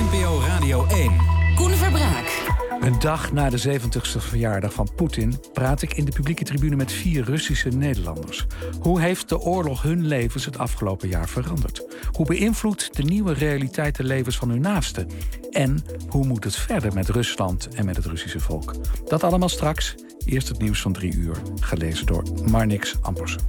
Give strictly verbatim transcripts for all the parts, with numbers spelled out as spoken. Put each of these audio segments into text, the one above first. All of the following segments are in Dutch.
N P O Radio één. Koen Verbraak. Een dag na de zeventigste verjaardag van Poetin praat ik in de publieke tribune met vier Russische Nederlanders. Hoe heeft de oorlog hun levens het afgelopen jaar veranderd? Hoe beïnvloedt de nieuwe realiteit de levens van hun naasten? En hoe moet het verder met Rusland en met het Russische volk? Dat allemaal straks. Eerst het nieuws van drie uur, gelezen door Marnix Ampersen.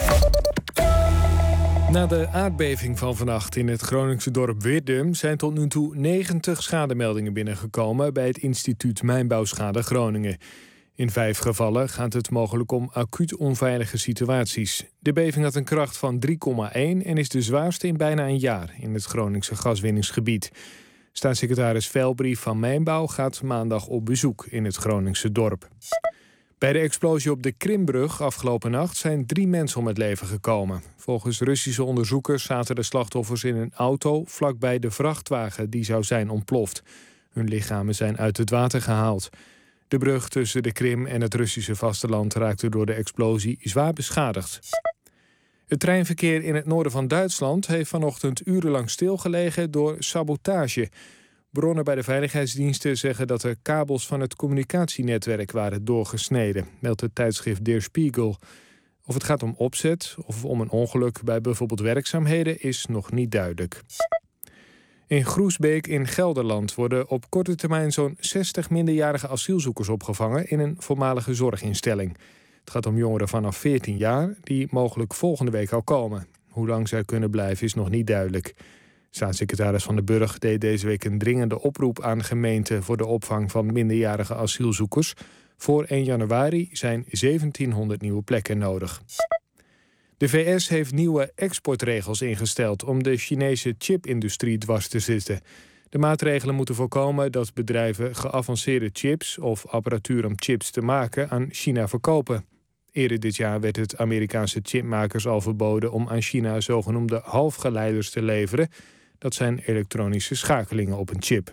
Na de aardbeving van vannacht in het Groningse dorp Wirdum zijn tot nu toe negentig schademeldingen binnengekomen bij het instituut Mijnbouwschade Groningen. In vijf gevallen gaat het mogelijk om acuut onveilige situaties. De beving had een kracht van drie komma één en is de zwaarste in bijna een jaar in het Groningse gaswinningsgebied. Staatssecretaris Velbrief van Mijnbouw gaat maandag op bezoek in het Groningse dorp. Bij de explosie op de Krimbrug afgelopen nacht zijn drie mensen om het leven gekomen. Volgens Russische onderzoekers zaten de slachtoffers in een auto vlakbij de vrachtwagen die zou zijn ontploft. Hun lichamen zijn uit het water gehaald. De brug tussen de Krim en het Russische vasteland raakte door de explosie zwaar beschadigd. Het treinverkeer in het noorden van Duitsland heeft vanochtend urenlang stilgelegen door sabotage. Bronnen bij de veiligheidsdiensten zeggen dat er kabels van het communicatienetwerk waren doorgesneden, meldt het tijdschrift Der Spiegel. Of het gaat om opzet of om een ongeluk bij bijvoorbeeld werkzaamheden is nog niet duidelijk. In Groesbeek in Gelderland worden op korte termijn zo'n zestig minderjarige asielzoekers opgevangen in een voormalige zorginstelling. Het gaat om jongeren vanaf veertien jaar die mogelijk volgende week al komen. Hoe lang zij kunnen blijven is nog niet duidelijk. Staatssecretaris Van den Burg deed deze week een dringende oproep aan gemeenten voor de opvang van minderjarige asielzoekers. Voor één januari zijn zeventienhonderd nieuwe plekken nodig. De V S heeft nieuwe exportregels ingesteld om de Chinese chipindustrie dwars te zitten. De maatregelen moeten voorkomen dat bedrijven geavanceerde chips of apparatuur om chips te maken aan China verkopen. Eerder dit jaar werd het Amerikaanse chipmakers al verboden om aan China zogenoemde halfgeleiders te leveren. Dat zijn elektronische schakelingen op een chip.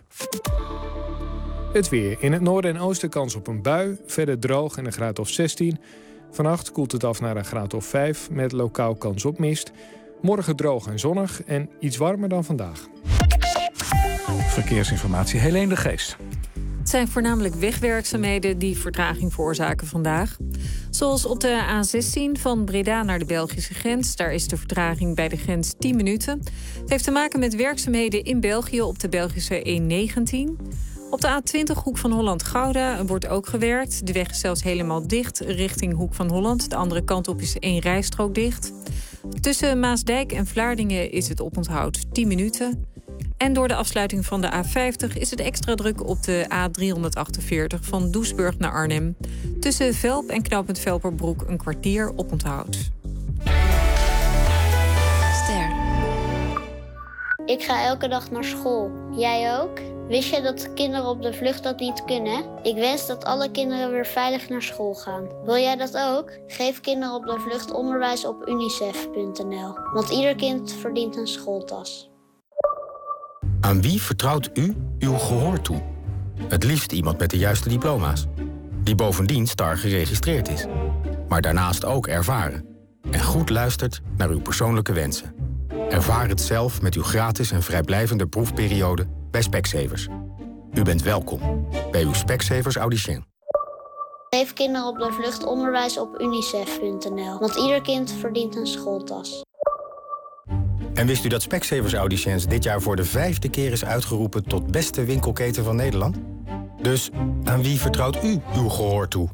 Het weer. In het noorden en oosten kans op een bui. Verder droog en een graad of zestien. Vannacht koelt het af naar een graad of vijf met lokaal kans op mist. Morgen droog en zonnig en iets warmer dan vandaag. Verkeersinformatie, Helene de Geest. Het zijn voornamelijk wegwerkzaamheden die vertraging veroorzaken vandaag. Zoals op de A zestien van Breda naar de Belgische grens. Daar is de vertraging bij de grens tien minuten. Het heeft te maken met werkzaamheden in België op de Belgische E negentien. Op de A twintig Hoek van Holland-Gouda wordt ook gewerkt. De weg is zelfs helemaal dicht richting Hoek van Holland. De andere kant op is één rijstrook dicht. Tussen Maasdijk en Vlaardingen is het oponthoud tien minuten. En door de afsluiting van de A vijftig is het extra druk op de A driehonderdachtenveertig van Doesburg naar Arnhem. Tussen Velp en knooppunt Velperbroek een kwartier oponthoud. Ster. Ik ga elke dag naar school. Jij ook? Wist je dat kinderen op de vlucht dat niet kunnen? Ik wens dat alle kinderen weer veilig naar school gaan. Wil jij dat ook? Geef kinderen op de vlucht onderwijs op unicef punt n l. Want ieder kind verdient een schooltas. Aan wie vertrouwt u uw gehoor toe? Het liefst iemand met de juiste diploma's. Die bovendien STAR geregistreerd is. Maar daarnaast ook ervaren. En goed luistert naar uw persoonlijke wensen. Ervaar het zelf met uw gratis en vrijblijvende proefperiode bij Specsavers. U bent welkom bij uw Specsavers Audicien. Geef kinderen op de vlucht onderwijs op unicef punt n l. Want ieder kind verdient een schooltas. En wist u dat Specsavers Audiciëns dit jaar voor de vijfde keer is uitgeroepen tot beste winkelketen van Nederland? Dus aan wie vertrouwt u uw gehoor toe?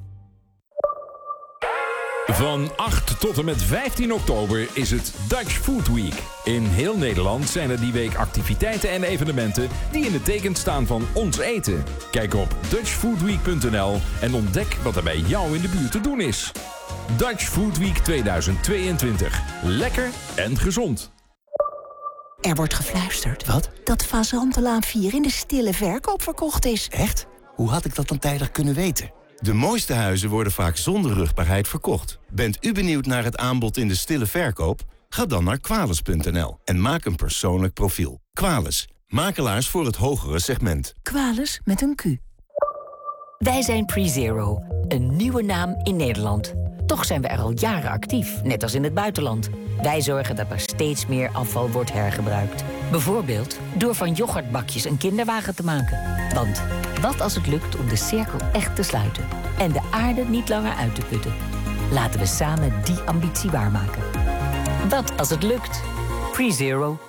Van acht tot en met vijftien oktober is het Dutch Food Week. In heel Nederland zijn er die week activiteiten en evenementen die in het teken staan van ons eten. Kijk op dutch food week punt n l en ontdek wat er bij jou in de buurt te doen is. Dutch Food Week tweeduizend tweeëntwintig. Lekker en gezond. Er wordt gefluisterd. Wat? Dat Fazantenlaan vier in de stille verkoop verkocht is. Echt? Hoe had ik dat dan tijdig kunnen weten? De mooiste huizen worden vaak zonder rugbaarheid verkocht. Bent u benieuwd naar het aanbod in de stille verkoop? Ga dan naar kwales punt n l en maak een persoonlijk profiel. Kwales, makelaars voor het hogere segment. Kwales met een Q. Wij zijn PreZero, een nieuwe naam in Nederland. Toch zijn we er al jaren actief, net als in het buitenland. Wij zorgen dat er steeds meer afval wordt hergebruikt. Bijvoorbeeld door van yoghurtbakjes een kinderwagen te maken. Want wat als het lukt om de cirkel echt te sluiten en de aarde niet langer uit te putten? Laten we samen die ambitie waarmaken. Wat als het lukt? PreZero.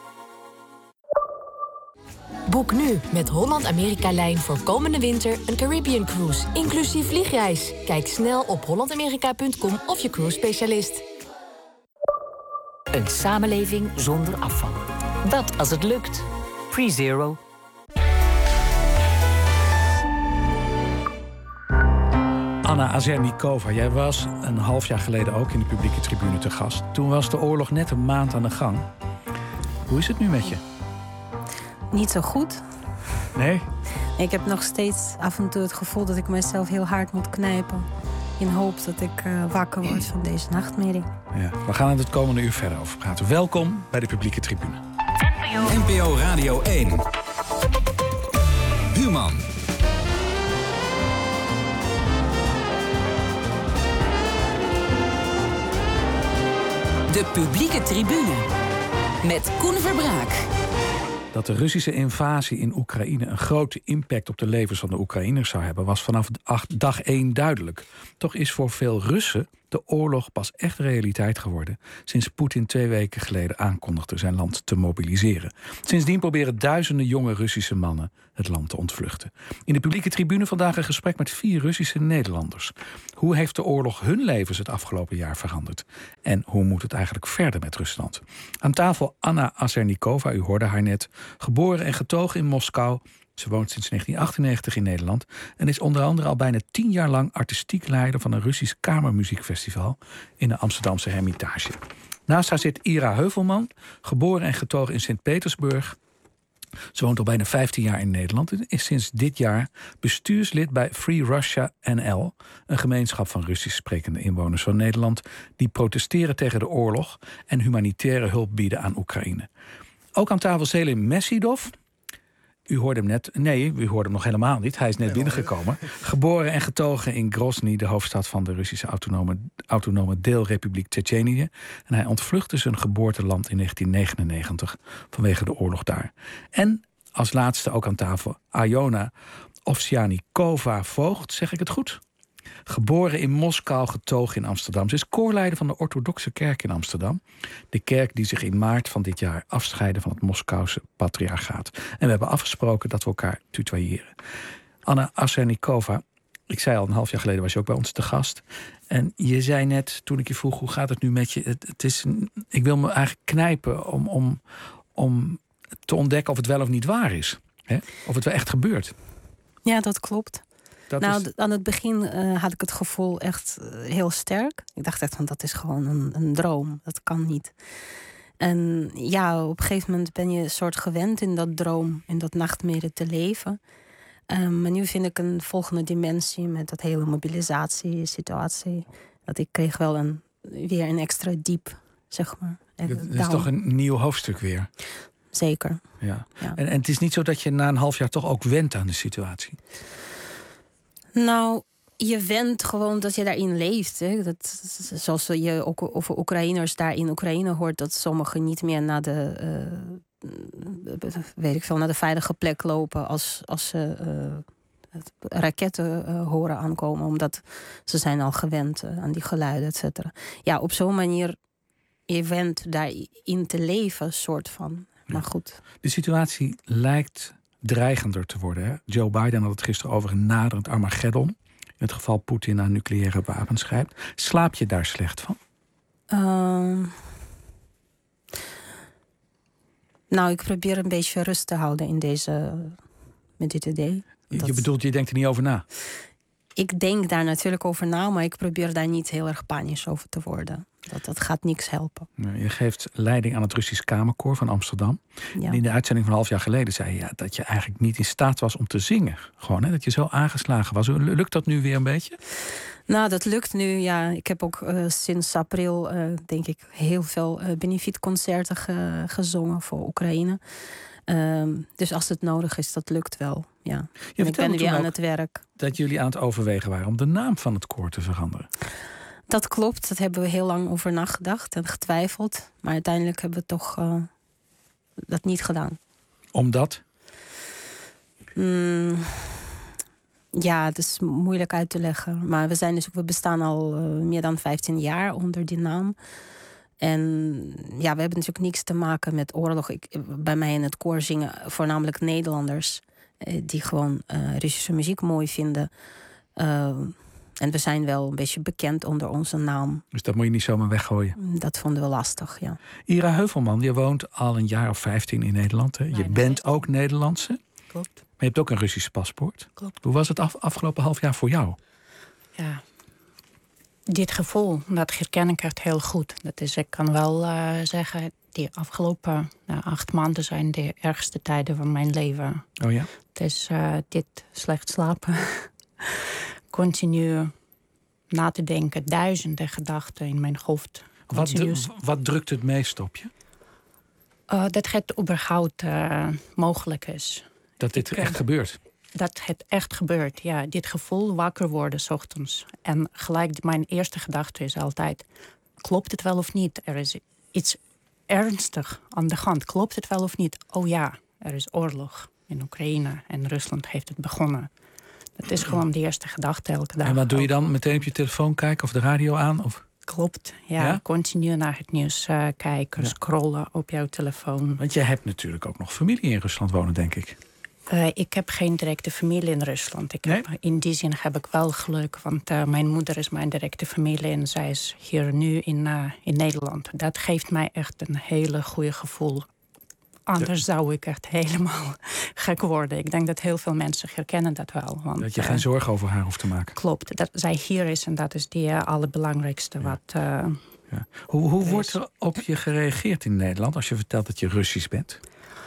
Boek nu met Holland-Amerika-lijn voor komende winter een Caribbean Cruise, inclusief vliegreis. Kijk snel op holland amerika punt com of je cruise specialist. Een samenleving zonder afval. Wat als het lukt? PreZero. Anna Azernikova, jij was een half jaar geleden ook in de publieke tribune te gast. Toen was de oorlog net een maand aan de gang. Hoe is het nu met je? Niet zo goed. Nee? Ik heb nog steeds af en toe het gevoel dat ik mezelf heel hard moet knijpen. In hoop dat ik uh, wakker word van deze nachtmerrie. Ja, we gaan er het komende uur verder over praten. Welkom bij de publieke tribune. N P O Radio één. Human. De publieke tribune. Met Koen Verbraak. Dat de Russische invasie in Oekraïne een grote impact op de levens van de Oekraïners zou hebben, was vanaf dag één duidelijk. Toch is voor veel Russen de oorlog pas echt realiteit geworden sinds Poetin twee weken geleden aankondigde zijn land te mobiliseren. Sindsdien proberen duizenden jonge Russische mannen het land te ontvluchten. In de publieke tribune vandaag een gesprek met vier Russische Nederlanders. Hoe heeft de oorlog hun levens het afgelopen jaar veranderd? En hoe moet het eigenlijk verder met Rusland? Aan tafel Anna Azernikova, u hoorde haar net, geboren en getogen in Moskou. Ze woont sinds negentien achtennegentig in Nederland en is onder andere al bijna tien jaar lang artistiek leider van een Russisch kamermuziekfestival in de Amsterdamse Hermitage. Naast haar zit Ira Heuvelman, geboren en getogen in Sint-Petersburg. Ze woont al bijna vijftien jaar in Nederland en is sinds dit jaar bestuurslid bij Free Russia N L, een gemeenschap van Russisch sprekende inwoners van Nederland die protesteren tegen de oorlog en humanitaire hulp bieden aan Oekraïne. Ook aan tafel Selim Messidov. U hoorde hem net. Nee, u hoorde hem nog helemaal niet. Hij is net binnengekomen. Geboren en getogen in Grozny, de hoofdstad van de Russische autonome, autonome deelrepubliek Tsjetsjenië. En hij ontvluchtte zijn geboorteland in negentien negenennegentig vanwege de oorlog daar. En als laatste ook aan tafel Aljona Ovsjanikova-Voogd, zeg ik het goed? Geboren in Moskou, getogen in Amsterdam. Ze is koorleider van de orthodoxe kerk in Amsterdam. De kerk die zich in maart van dit jaar afscheidde van het Moskouse patriarchaat. En we hebben afgesproken dat we elkaar tutoyeren. Anna Azernikova, ik zei al een half jaar geleden was je ook bij ons te gast. En je zei net, toen ik je vroeg, hoe gaat het nu met je? Het, het is, ik wil me eigenlijk knijpen om, om, om te ontdekken of het wel of niet waar is. Hè? Of het wel echt gebeurt. Ja, dat klopt. Dat nou, is... aan het begin uh, had ik het gevoel echt uh, heel sterk. Ik dacht echt van, dat is gewoon een, een droom. Dat kan niet. En ja, op een gegeven moment ben je een soort gewend in dat droom, in dat nachtmerrie te leven. Um, maar nu vind ik een volgende dimensie met dat hele mobilisatiesituatie. Dat ik kreeg wel een, weer een extra diep, zeg maar. Het is toch een nieuw hoofdstuk weer? Zeker. Ja. Ja. En, en het is niet zo dat je na een half jaar toch ook went aan de situatie? Nou, je went gewoon dat je daarin leeft. Hè. Dat, zoals je ook over Oekraïners daar in Oekraïne hoort, dat sommigen niet meer naar de, uh, weet ik veel, naar de veilige plek lopen als, als ze uh, raketten uh, horen aankomen, omdat ze zijn al gewend uh, aan die geluiden, et cetera. Ja, op zo'n manier je went daarin te leven, soort van. Maar goed. De situatie lijkt dreigender te worden. Hè? Joe Biden had het gisteren over een naderend Armageddon. In het geval Poetin naar nucleaire wapens grijpt. Slaap je daar slecht van? Uh, nou, ik probeer een beetje rust te houden in deze, met dit idee. Dat... Je bedoelt, je denkt er niet over na? Ik denk daar natuurlijk over na, maar ik probeer daar niet heel erg panisch over te worden. Dat, dat gaat niks helpen. Je geeft leiding aan het Russisch Kamerkoor van Amsterdam. Ja. En in de uitzending van een half jaar geleden zei je ja, dat je eigenlijk niet in staat was om te zingen. Gewoon, hè, dat je zo aangeslagen was. Lukt dat nu weer een beetje? Nou, dat lukt nu, ja. Ik heb ook uh, sinds april, uh, denk ik, heel veel uh, benefietconcerten ge- gezongen voor Oekraïne. Um, dus als het nodig is, dat lukt wel, ja. Je ik ben weer aan het werk. Dat jullie aan het overwegen waren om de naam van het koor te veranderen. Dat klopt, dat hebben we heel lang over nagedacht en getwijfeld. Maar uiteindelijk hebben we toch uh, dat niet gedaan. Omdat? Mm, ja, het is moeilijk uit te leggen. Maar we, zijn dus, we bestaan al uh, meer dan vijftien jaar onder die naam. En ja, we hebben natuurlijk niks te maken met oorlog. Ik, bij mij in het koor zingen voornamelijk Nederlanders. Uh, die gewoon uh, Russische muziek mooi vinden. Uh, en we zijn wel een beetje bekend onder onze naam. Dus dat moet je niet zomaar weggooien? Dat vonden we lastig, ja. Ira Heuvelman, je woont al een jaar of vijftien in Nederland. Hè? Je nee, nee. bent ook Nederlandse. Klopt. Maar je hebt ook een Russisch paspoort. Klopt. Hoe was het af, afgelopen half jaar voor jou? Ja, dit gevoel, dat herken ik echt heel goed. Dat is, ik kan wel uh, zeggen, die afgelopen nou, acht maanden zijn de ergste tijden van mijn leven. Oh ja? Het is uh, dit slecht slapen. Continu na te denken, duizenden gedachten in mijn hoofd. Wat, d- wat drukt het meest op je? Uh, dat het überhaupt uh, mogelijk is. Dat dit ik, echt gebeurt? Dat het echt gebeurt, ja. Dit gevoel wakker worden 's ochtends. En gelijk mijn eerste gedachte is altijd, klopt het wel of niet? Er is iets ernstig aan de hand. Klopt het wel of niet? Oh ja, er is oorlog in Oekraïne en Rusland heeft het begonnen. Dat is gewoon de eerste gedachte elke dag. En wat doe je dan? Meteen op je telefoon kijken of de radio aan? Of? Klopt, ja. ja. Continu naar het nieuws uh, kijken, ja. Scrollen op jouw telefoon. Want je hebt natuurlijk ook nog familie in Rusland wonen, denk ik. Uh, ik heb geen directe familie in Rusland. Ik heb, nee? In die zin heb ik wel geluk, want uh, mijn moeder is mijn directe familie en zij is hier nu in, uh, in Nederland. Dat geeft mij echt een hele goede gevoel. Anders ja. zou ik echt helemaal gek worden. Ik denk dat heel veel mensen herkennen dat wel. Want, dat je uh, geen zorgen over haar hoeft te maken. Klopt, dat zij hier is en dat is die uh, allerbelangrijkste ja. wat... Uh, ja. Hoe, hoe wordt er op je gereageerd in Nederland als je vertelt dat je Russisch bent?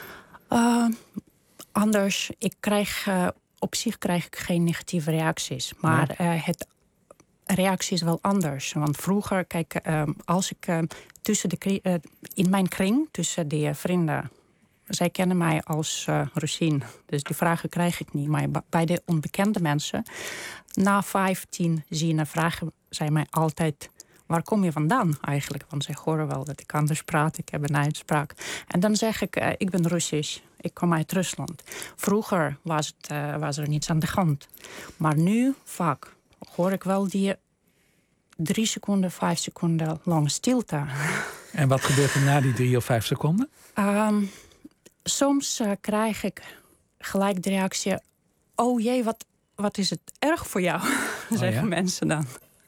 Uh, anders, ik krijg, uh, op zich krijg ik geen negatieve reacties. Maar nee. uh, het reactie is wel anders. Want vroeger, kijk, uh, als ik uh, tussen de uh, in mijn kring, tussen die uh, vrienden, zij kennen mij als uh, Russien. Dus die vragen krijg ik niet. Maar bij de onbekende mensen, na vijftien zinnen vragen zij mij altijd, waar kom je vandaan eigenlijk? Want zij horen wel dat ik anders praat. Ik heb een uitspraak. En dan zeg ik, uh, ik ben Russisch. Ik kom uit Rusland. Vroeger was, het, uh, was er niets aan de hand. Maar nu, vaak, hoor ik wel die drie seconden, vijf seconden lange stilte. En wat gebeurt er na die drie of vijf seconden? Um, soms uh, krijg ik gelijk de reactie, oh jee, wat, wat is het erg voor jou? Oh, zeggen ja? mensen dan.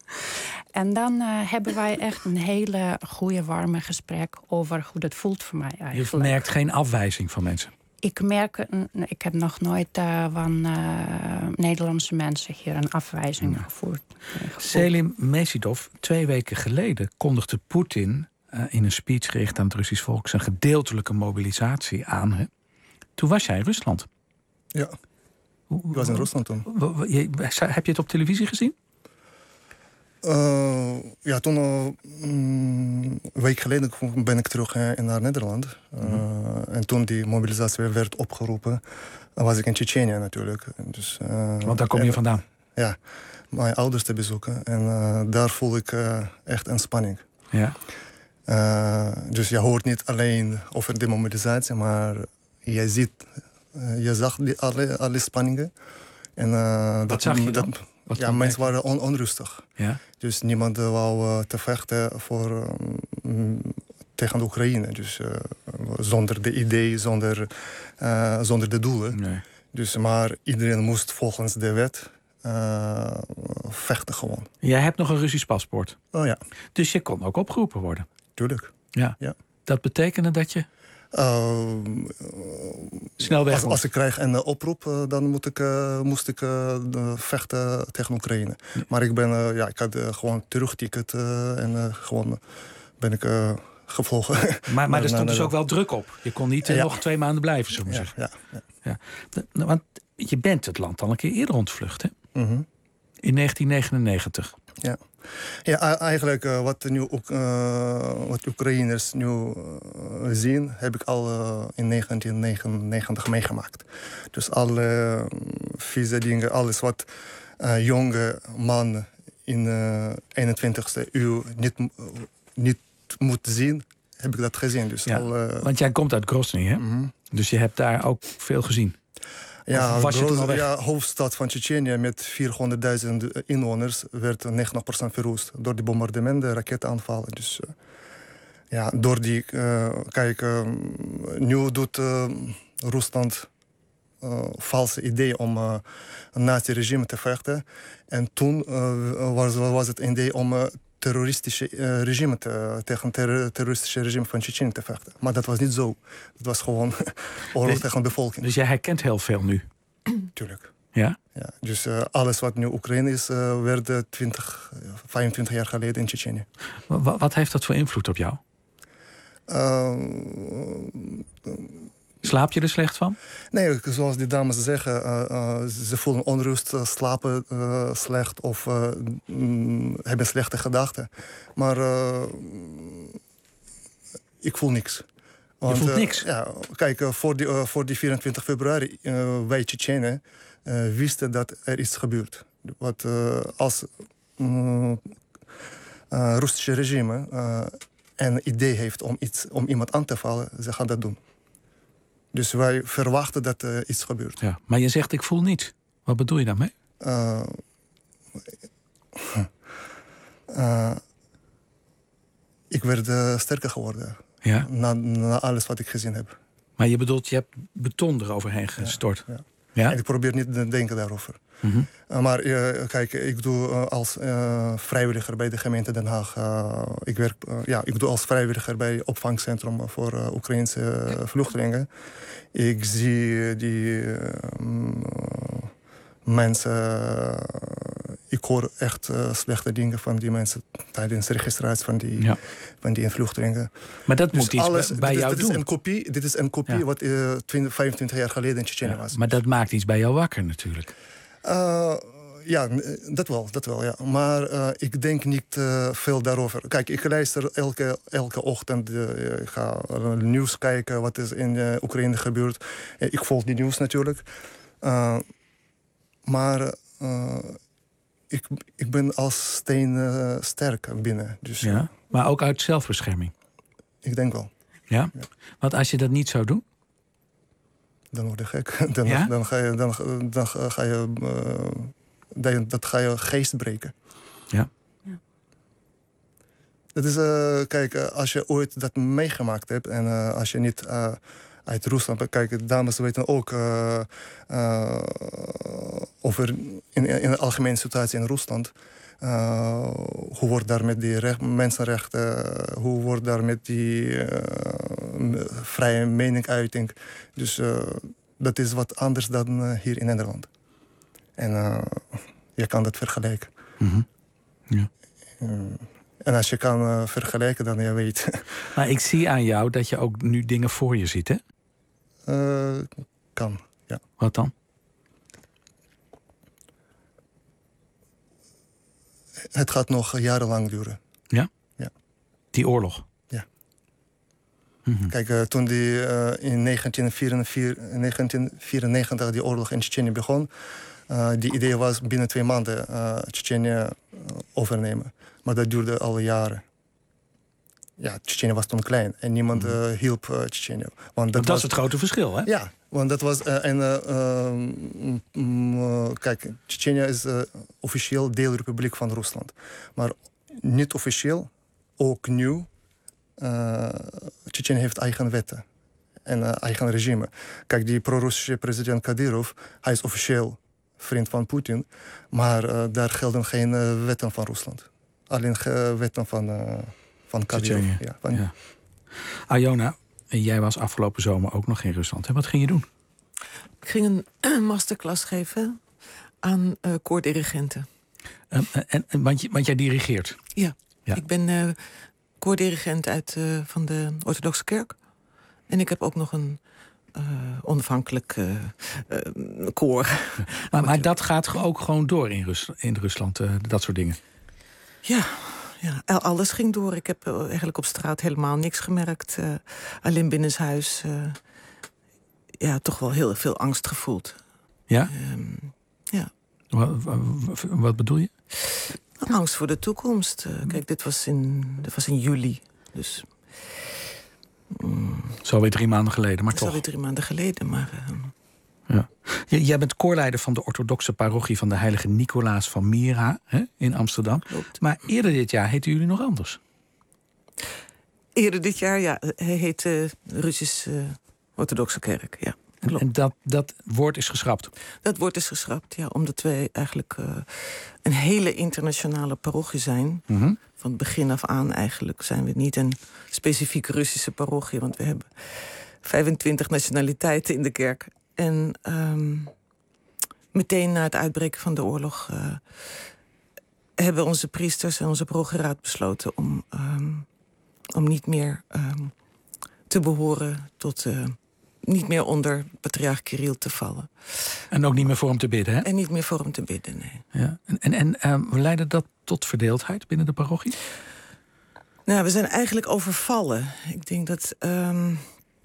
En dan uh, hebben wij echt een hele goede, warme gesprek over hoe dat voelt voor mij eigenlijk. Je merkt geen afwijzing van mensen? Ik merk, ik heb nog nooit uh, van uh, Nederlandse mensen hier een afwijzing ja. gevoerd. Selim Mesidov, twee weken geleden kondigde Poetin uh, in een speech gericht aan het Russisch volk zijn gedeeltelijke mobilisatie aan. Hè? Toen was jij in Rusland. Ja, ik was in Rusland toen. Heb je het op televisie gezien? Uh, ja, toen uh, een week geleden ben ik terug uh, naar Nederland. Uh, mm-hmm. En toen die mobilisatie werd opgeroepen, was ik in Tsjetsjenië natuurlijk. Dus, uh, Want daar kom je en, vandaan? Ja, mijn ouders te bezoeken. En uh, daar voel ik uh, echt een spanning. Ja. Uh, dus je hoort niet alleen over de mobilisatie, maar je ziet, uh, je zag die, alle, alle spanningen. En, uh, Wat dat, zag je dan? Dat, ja, mensen waren on, onrustig. Ja? Dus niemand wou uh, te vechten voor, um, tegen de Oekraïne. Dus uh, zonder de idee, zonder, uh, zonder de doelen. Nee. Dus, maar iedereen moest volgens de wet uh, vechten gewoon. Jij hebt nog een Russisch paspoort? Oh ja. Dus je kon ook opgeroepen worden? Tuurlijk. Ja. ja. Dat betekende dat je... Uh, Snel weg als, als ik krijg een uh, oproep, uh, dan moet ik, uh, moest ik uh, vechten tegen Oekraïne. Nee. Maar ik ben, uh, ja, ik had uh, gewoon terugticket uh, en uh, gewoon ben ik uh, gevlogen. Maar, maar er stond dus ook wel druk op. Je kon niet uh, ja. nog twee maanden blijven, zo maar ja, zeggen. Ja, ja. Ja. Want je bent het land al een keer eerder ontvlucht, hè? Mm-hmm. In negentien negenennegentig. Ja. Ja, eigenlijk uh, wat, nu, uh, wat Oekraïners nu uh, zien, heb ik al uh, in negentien negenennegentig meegemaakt. Dus alle uh, vieze dingen, alles wat uh, jonge man in de uh, eenentwintigste eeuw niet, uh, niet moet zien, heb ik dat gezien. Dus ja, al, uh... want jij komt uit Grozny, hè? Mm-hmm. Dus je hebt daar ook veel gezien. Ja, was je Groz, ja, hoofdstad van Tsjetsjenië met vierhonderdduizend inwoners werd negentig procent verwoest door die bombardementen, raketaanvallen. Dus uh, ja, door die, uh, kijk, uh, nu doet uh, Rusland uh, valse idee om uh, een nazi-regime te vechten. En toen uh, was, was het idee om uh, terroristische uh, regime te, tegen het terroristische regime van Tsjetsjenië te vechten. Maar dat was niet zo. Het was gewoon oorlog dus, tegen de bevolking. Dus jij herkent heel veel nu? Tuurlijk. Ja? Ja, dus uh, alles wat nu Oekraïne is, uh, werd twintig, vijfentwintig jaar geleden in Tsjetsjenië. Wat, wat heeft dat voor invloed op jou? Uh, Slaap je er slecht van? Nee, zoals die dames zeggen, uh, uh, ze voelen onrust, uh, slapen uh, slecht of uh, mm, hebben slechte gedachten. Maar uh, ik voel niks. Want, je voelt niks? Uh, ja, kijk, uh, voor, die, uh, voor die vierentwintig februari, uh, wij Tsjetsjenen uh, wisten dat er iets gebeurt. Wat uh, als uh, uh, Russische regime uh, een idee heeft om, iets, om iemand aan te vallen, ze gaan dat doen. Dus wij verwachten dat er uh, iets gebeurt. Ja, maar je zegt ik voel niets. Wat bedoel je daarmee? Uh, uh, ik werd uh, sterker geworden. Ja? Na, na alles wat ik gezien heb. Maar je bedoelt, je hebt beton eroverheen gestort. Ja, ja. Ja? En ik probeer niet te denken daarover. Mm-hmm. Uh, maar uh, kijk, ik doe uh, als uh, vrijwilliger bij de gemeente Den Haag. Uh, ik, werk, uh, ja, ik doe als vrijwilliger bij het opvangcentrum voor uh, Oekraïnse uh, vluchtelingen. Ik zie die uh, mensen. Uh, ik hoor echt uh, slechte dingen van die mensen tijdens de registratie van die, ja. van die vluchtelingen. Maar dat dus moet iets alles, bij dit, jou dit doen. Is een kopie, dit is een kopie ja. wat uh, twintig, vijfentwintig jaar geleden in Tsjetsjenië ja, was. Maar dat maakt iets bij jou wakker natuurlijk. Uh, ja, dat wel, dat wel, ja. Maar uh, ik denk niet uh, veel daarover. Kijk, ik luister elke, elke ochtend. Uh, ik ga uh, nieuws kijken wat is in uh, Oekraïne gebeurt. Uh, ik volg die nieuws natuurlijk. Uh, maar uh, ik, ik ben als steen uh, sterk binnen. Dus, ja, uh, maar ook uit zelfbescherming? Ik denk wel. Ja? Ja? Want als je dat niet zou doen? Dan word je gek. Dan, ja? dan, ga je, dan, dan ga je, uh, dat ga je geest breken. Ja. ja. Dat is, uh, kijk, uh, als je ooit dat meegemaakt hebt en uh, als je niet uh, uit Rusland, kijk, de dames weten ook uh, uh, over in, in de algemene situatie in Rusland. Uh, hoe wordt daar met die recht, mensenrechten, uh, hoe wordt daar met die uh, vrije meningsuiting. Dus uh, dat is wat anders dan uh, hier in Nederland. En uh, je kan dat vergelijken. Mm-hmm. Ja. Uh, en als je kan uh, vergelijken, dan je weet. Maar ik zie aan jou dat je ook nu dingen voor je ziet, hè? Uh, kan, ja. Wat dan? Het gaat nog jarenlang duren. Ja? Ja. Die oorlog? Ja. Mm-hmm. Kijk, uh, toen die, uh, in negentien vierennegentig die oorlog in Tsjetsjenië begon, uh, die idee was binnen twee maanden uh, Tsjetsjenië uh, overnemen. Maar dat duurde al jaren. Ja, Tsjetsjenië was toen klein en niemand uh, hielp uh, Tsjetsjenië. Want dat, dat was is het grote verschil, hè? Ja, want dat was uh, een... Uh, um, uh, kijk, Tsjetsjenië is uh, officieel deelrepubliek van Rusland. Maar niet officieel, ook nu, uh, Tsjetsjenië heeft eigen wetten en uh, eigen regime. Kijk, die pro-Russische president Kadyrov, hij is officieel vriend van Poetin, maar uh, daar gelden geen uh, wetten van Rusland. Alleen uh, wetten van, uh, van Kadyrov. Ja, van... ja. Aljona, jij was afgelopen zomer ook nog in Rusland. Hè? Wat ging je doen? Ik ging een masterclass geven aan uh, koordirigenten. Uh, en, en, want, je, want jij dirigeert? Ja, ja. Ik ben uh, koordirigent uit, uh, van de Orthodoxe Kerk. En ik heb ook nog een uh, onafhankelijk uh, uh, koor. Ja. Maar, maar dat gaat ook gewoon door in, Rus, in Rusland, uh, dat soort dingen? Ja, ja, alles ging door. Ik heb eigenlijk op straat helemaal niks gemerkt. Uh, alleen binnenshuis uh, ja, toch wel heel veel angst gevoeld. Ja? Um, ja. Wat, wat bedoel je? Angst voor de toekomst. Uh, kijk, dit was in, dit was in juli. Dus Mm. Zo weer drie maanden geleden, maar toch. Zo weer drie maanden geleden, maar... Uh... Ja. J- jij bent koorleider van de orthodoxe parochie van de heilige Nicolaas van Myra, hè, in Amsterdam. Klopt. Maar eerder dit jaar heten jullie nog anders. Eerder dit jaar, ja. Hij heet uh, Russisch uh, Orthodoxe Kerk, ja. En, en dat, dat woord is geschrapt? Dat woord is geschrapt, ja. Omdat wij eigenlijk uh, een hele internationale parochie zijn. Mm-hmm. Van het begin af aan eigenlijk zijn we niet een specifiek Russische parochie. Want we hebben vijfentwintig nationaliteiten in de kerk. En um, meteen na het uitbreken van de oorlog... Uh, hebben onze priesters en onze parochieraad besloten... om, um, om niet meer um, te behoren tot... Uh, niet meer onder patriarch Kirill te vallen. En ook niet meer voor hem te bidden, hè? En niet meer voor hem te bidden, nee. Ja. En, en, en um, leidde dat tot verdeeldheid binnen de parochie? Nou, we zijn eigenlijk overvallen. Ik denk dat... Um,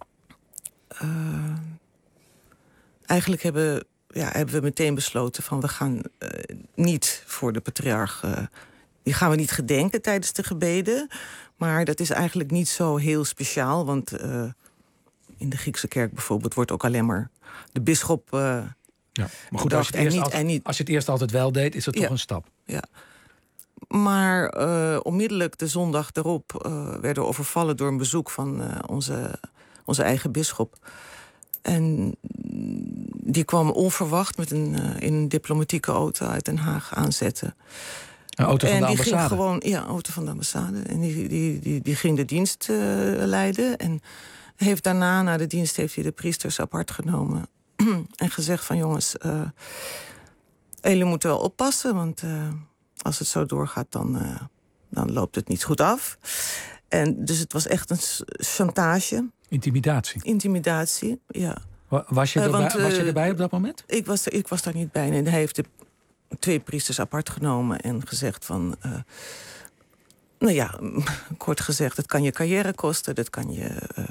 uh, eigenlijk hebben, ja, hebben we meteen besloten van... we gaan uh, niet voor de patriarch... Uh, die gaan we niet gedenken tijdens de gebeden. Maar dat is eigenlijk niet zo heel speciaal, want... Uh, in de Griekse kerk bijvoorbeeld wordt ook alleen maar de bisschop... Uh, ja, maar goed, als je, het eerst niet, altijd, niet, als je het eerst altijd wel deed, is dat ja, toch een stap. Ja. Maar uh, onmiddellijk de zondag erop uh, werden we overvallen door een bezoek van uh, onze, onze eigen bisschop. En die kwam onverwacht met een, uh, in een diplomatieke auto uit Den Haag aanzetten. Een auto van en de die ambassade? Ging gewoon, ja, een auto van de ambassade. En die, die, die, die ging de dienst uh, leiden en... heeft daarna, na de dienst, heeft hij de priesters apart genomen. En gezegd van jongens, uh, jullie moeten wel oppassen. Want uh, als het zo doorgaat, dan, uh, dan loopt het niet goed af. En dus het was echt een chantage. Intimidatie? Intimidatie, ja. Was je, uh, erbij, want, uh, was je erbij op dat moment? Ik was, er, ik was daar niet bij. En hij heeft de twee priesters apart genomen en gezegd van... Uh, Nou ja, kort gezegd, het kan je carrière kosten, dat kan je... Uh,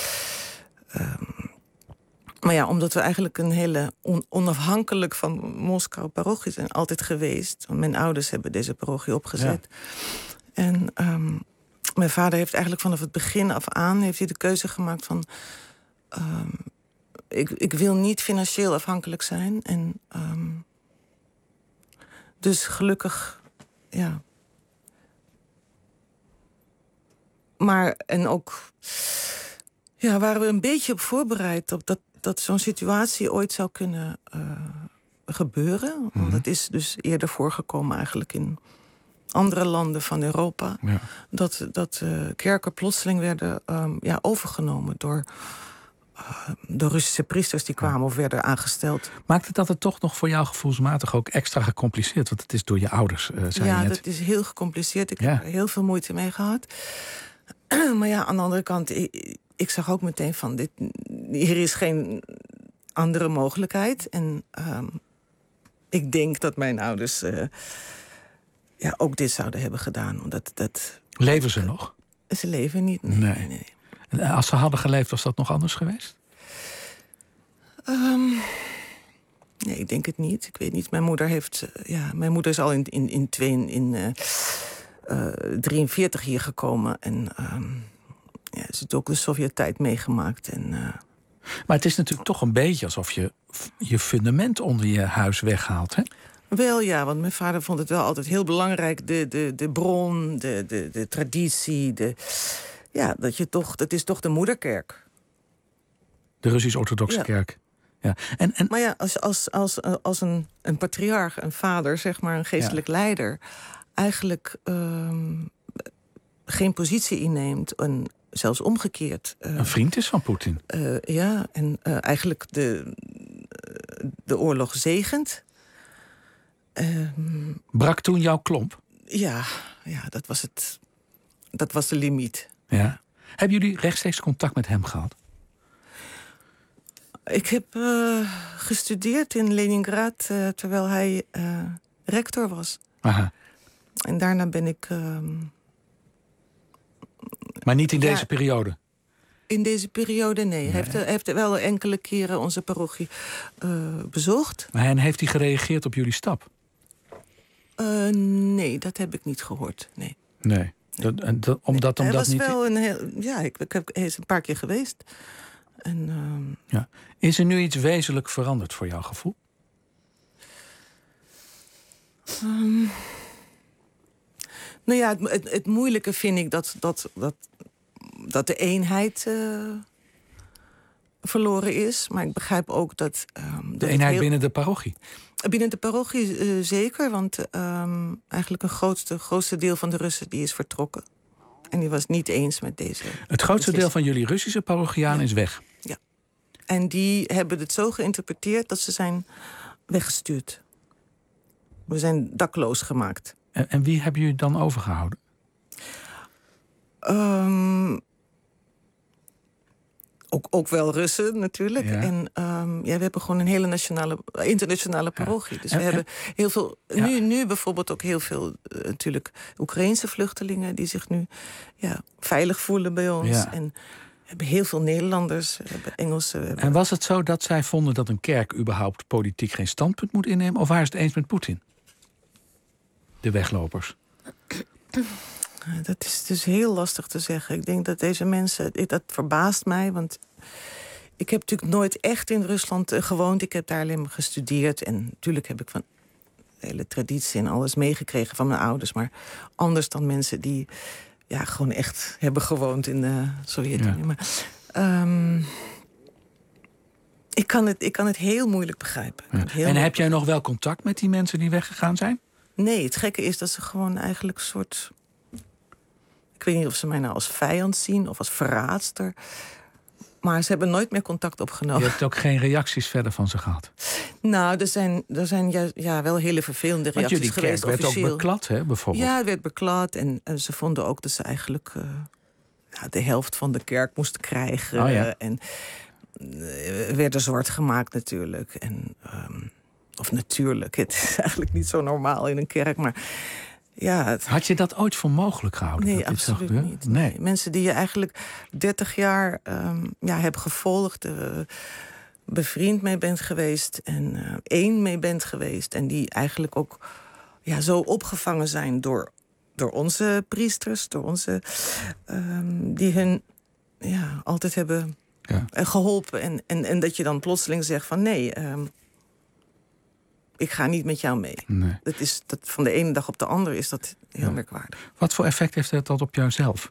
uh, maar ja, omdat we eigenlijk een hele on- onafhankelijk van Moskou parochie zijn altijd geweest. Want mijn ouders hebben deze parochie opgezet. Ja. En um, mijn vader heeft eigenlijk vanaf het begin af aan... heeft hij de keuze gemaakt van... Um, ik, ik wil niet financieel afhankelijk zijn. En um, dus gelukkig, ja... Maar, en ook, ja, waren we een beetje op voorbereid... op dat, dat zo'n situatie ooit zou kunnen uh, gebeuren. Mm-hmm. Want dat is dus eerder voorgekomen eigenlijk in andere landen van Europa. Ja. Dat, dat uh, kerken plotseling werden um, ja, overgenomen door... Uh, de Russische priesters die kwamen of werden aangesteld. Maakt het dat het toch nog voor jou gevoelsmatig ook extra gecompliceerd? Want het is door je ouders, uh, zei ja, je net. dat is heel gecompliceerd. Ik ja. heb er heel veel moeite mee gehad. Maar ja, aan de andere kant, ik, ik zag ook meteen van... Dit, hier is geen andere mogelijkheid. En um, ik denk dat mijn ouders uh, ja, ook dit zouden hebben gedaan. Omdat dat, leven ze nog? Ze leven niet, nee. nee. nee, nee. En als ze hadden geleefd, was dat nog anders geweest? Um, nee, ik denk het niet. Ik weet niet. Mijn moeder heeft... Ja, mijn moeder is al in, in, in, twee, in uh, uh, drieënveertig hier gekomen. En um, ja, ze heeft ook de Sovjet-tijd meegemaakt. En, uh, maar het is natuurlijk toch een beetje alsof je je fundament onder je huis weghaalt, hè? Wel ja, want mijn vader vond het wel altijd heel belangrijk. De, de, de bron, de, de, de traditie, de... Ja, dat, je toch, dat is toch de moederkerk. De Russisch-Orthodoxe ja. kerk. Ja. En, en... Maar ja, als, als, als, als een, een patriarch, een vader, zeg maar, een geestelijk ja. leider... eigenlijk um, geen positie inneemt, en zelfs omgekeerd... Uh, een vriend is van Poetin. Uh, ja, en uh, eigenlijk de, de oorlog zegent. Um, Brak toen jouw klomp? Ja, ja dat, was het, dat was de limiet. Ja. Hebben jullie rechtstreeks contact met hem gehad? Ik heb uh, gestudeerd in Leningrad uh, terwijl hij uh, rector was. Aha. En daarna ben ik... Uh, maar niet in ja, deze periode? In deze periode, nee. nee. Hij, heeft, hij heeft wel enkele keren onze parochie uh, bezocht. Maar en heeft hij gereageerd op jullie stap? Uh, nee, dat heb ik niet gehoord, nee. Nee. Dat, en dat, omdat Hij omdat was niet. wel een heel... Ja, ik, ik heb hij is een paar keer geweest. En, uh, Ja. Is er nu iets wezenlijk veranderd voor jouw gevoel? Um, nou ja, het, het, het moeilijke vind ik dat, dat, dat, dat de eenheid uh, verloren is. Maar ik begrijp ook dat... Um, De dat eenheid heel, binnen de parochie? Binnen de parochie uh, zeker, want um, eigenlijk een grootste, grootste deel van de Russen die is vertrokken. En die was niet eens met deze... Het grootste deel van jullie Russische parochianen ja. is weg? Ja. En die hebben het zo geïnterpreteerd dat ze zijn weggestuurd. We zijn dakloos gemaakt. En, en wie hebben jullie dan overgehouden? Um, ook, ook wel Russen natuurlijk. Ja. En um, ja, we hebben gewoon een hele nationale, internationale parochie. Ja. Dus we en, hebben heel veel. Ja. Nu, nu bijvoorbeeld ook heel veel uh, natuurlijk Oekraïense vluchtelingen die zich nu ja, veilig voelen bij ons. Ja. En we hebben heel veel Nederlanders, we hebben Engelsen. We hebben... En was het zo dat zij vonden dat een kerk überhaupt politiek geen standpunt moet innemen? Of waren ze het eens met Poetin? De weglopers. Dat is dus heel lastig te zeggen. Ik denk dat deze mensen... Dat verbaast mij, want ik heb natuurlijk nooit echt in Rusland gewoond. Ik heb daar alleen maar gestudeerd. En natuurlijk heb ik van de hele traditie en alles meegekregen van mijn ouders. Maar anders dan mensen die ja, gewoon echt hebben gewoond in de Sovjet-Unie. Ja. Maar, um, ik, kan het, ik kan het heel moeilijk begrijpen. Ja. Heel en heb jij nog wel contact met die mensen die weggegaan zijn? Nee, het gekke is dat ze gewoon eigenlijk een soort... Ik weet niet of ze mij nou als vijand zien of als verraadster. Maar ze hebben nooit meer contact opgenomen. Je hebt ook geen reacties verder van ze gehad? Nou, er zijn, er zijn ja, ja, wel hele vervelende reacties Want jullie geweest. kerk werd officieel. ook beklad, hè, bijvoorbeeld? Ja, het werd beklad. En, en ze vonden ook dat ze eigenlijk uh, ja, de helft van de kerk moesten krijgen. Oh, ja. En uh, werden zwart gemaakt natuurlijk. En... Um, Of natuurlijk, het is eigenlijk niet zo normaal in een kerk, maar ja... Het... Had je dat ooit voor mogelijk gehouden? Nee, dat dit absoluut zo niet. Nee. Nee. Mensen die je eigenlijk dertig jaar um, ja, hebt gevolgd, uh, bevriend mee bent geweest en uh, één mee bent geweest... en die eigenlijk ook ja, zo opgevangen zijn door, door onze priesters, door onze... Um, die hun ja, altijd hebben ja. geholpen. En, en, en dat je dan plotseling zegt van nee... Um, ik ga niet met jou mee. Nee. Dat is, dat, van de ene dag op de andere is dat heel ja. merkwaardig. Wat voor effect heeft dat op jouzelf?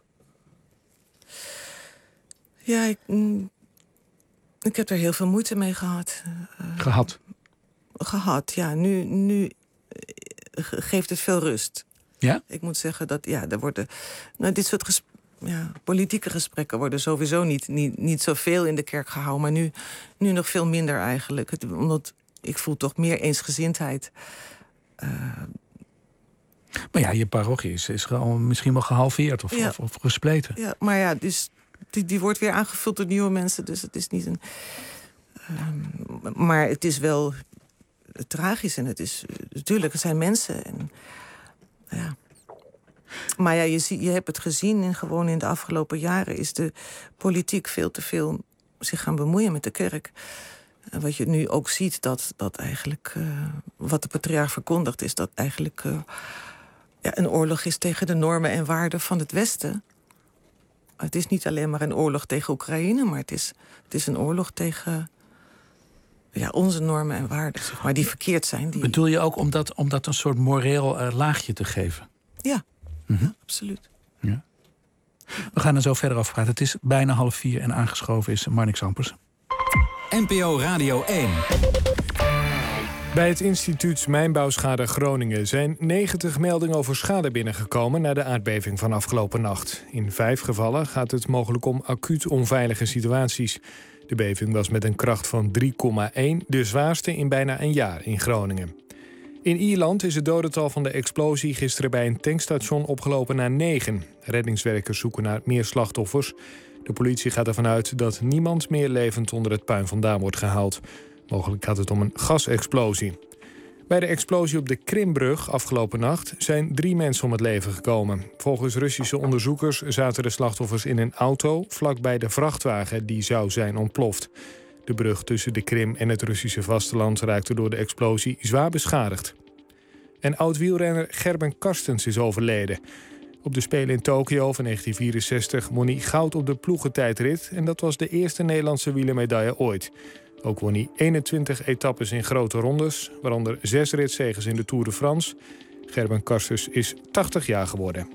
Ja, ik, ik heb er heel veel moeite mee gehad. Uh, gehad? Gehad, ja. Nu, nu geeft het veel rust. Ja? Ik moet zeggen dat, ja, er worden... Nou, dit soort gesprekken... Ja, politieke gesprekken worden sowieso niet, niet, niet zoveel in de kerk gehouden. Maar nu, nu nog veel minder eigenlijk. Het, omdat... Ik voel toch meer eensgezindheid. Uh... Maar ja, je parochie is, is gewoon misschien wel gehalveerd of, ja. of, of gespleten. Ja, maar ja, dus die, die wordt weer aangevuld door nieuwe mensen. Dus het is niet een... Um, maar het is wel tragisch. En het is... Natuurlijk, het zijn mensen. En, ja. Maar ja, je, zie, je hebt het gezien en gewoon in de afgelopen jaren... is de politiek veel te veel zich gaan bemoeien met de kerk... En wat je nu ook ziet, dat, dat eigenlijk... Uh, wat de patriarch verkondigt, is dat eigenlijk... Uh, ja, een oorlog is tegen de normen en waarden van het Westen. Het is niet alleen maar een oorlog tegen Oekraïne... maar het is, het is een oorlog tegen ja, onze normen en waarden, zeg maar, die verkeerd zijn. Die... Bedoel je ook om dat, om dat een soort moreel uh, laagje te geven? Ja, mm-hmm. ja absoluut. Ja. We gaan er zo verder over praten. Het is bijna half vier en aangeschoven is Marnix Ampersen. N P O Radio één. Bij het instituut Mijnbouwschade Groningen zijn negentig meldingen over schade binnengekomen na de aardbeving van afgelopen nacht. In vijf gevallen gaat het mogelijk om acuut onveilige situaties. De beving was met een kracht van drie komma één de zwaarste in bijna een jaar in Groningen. In Ierland is het dodental van de explosie gisteren bij een tankstation opgelopen naar negen. Reddingswerkers zoeken naar meer slachtoffers. De politie gaat ervan uit dat niemand meer levend onder het puin vandaan wordt gehaald. Mogelijk gaat het om een gasexplosie. Bij de explosie op de Krimbrug afgelopen nacht zijn drie mensen om het leven gekomen. Volgens Russische onderzoekers zaten de slachtoffers in een auto vlakbij de vrachtwagen die zou zijn ontploft. De brug tussen de Krim en het Russische vasteland raakte door de explosie zwaar beschadigd. En oud-wielrenner Gerben Karstens is overleden. Op de Spelen in Tokio van negentien vierenzestig won hij goud op de ploegentijdrit. En dat was de eerste Nederlandse wielermedaille ooit. Ook won hij eenentwintig etappes in grote rondes, waaronder zes ritzeges in de Tour de France. Gerben Karstens is tachtig jaar geworden.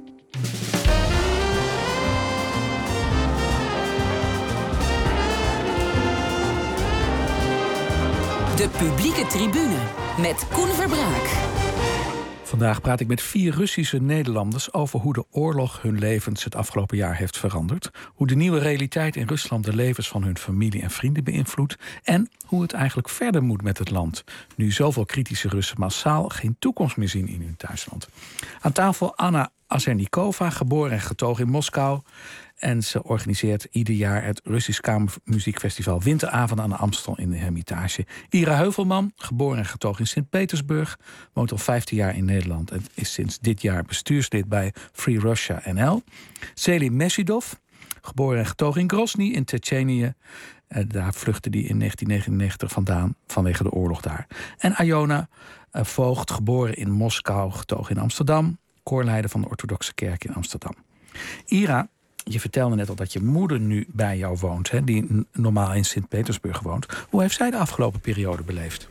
De publieke tribune met Koen Verbraak. Vandaag praat ik met vier Russische Nederlanders over hoe de oorlog hun levens het afgelopen jaar heeft veranderd. Hoe de nieuwe realiteit in Rusland de levens van hun familie en vrienden beïnvloedt. En hoe het eigenlijk verder moet met het land. Nu zoveel kritische Russen massaal geen toekomst meer zien in hun thuisland. Aan tafel Anna Azernikova, geboren en getogen in Moskou. En ze organiseert ieder jaar het Russisch Kamermuziekfestival Winteravond aan de Amstel in de Hermitage. Ira Heuvelman, geboren en getogen in Sint-Petersburg, woont al vijftien jaar in Nederland en is sinds dit jaar bestuurslid bij Free Russia N L. Selim Meshidov, geboren en getogen in Grozny in Tsjetsjenië. Daar vluchtte hij in negentien negenennegentig vandaan vanwege de oorlog daar. En Ayona Voogd, geboren in Moskou, getogen in Amsterdam, koorleider van de Orthodoxe Kerk in Amsterdam. Ira, je vertelde net al dat je moeder nu bij jou woont, hè, die normaal in Sint-Petersburg woont. Hoe heeft zij de afgelopen periode beleefd?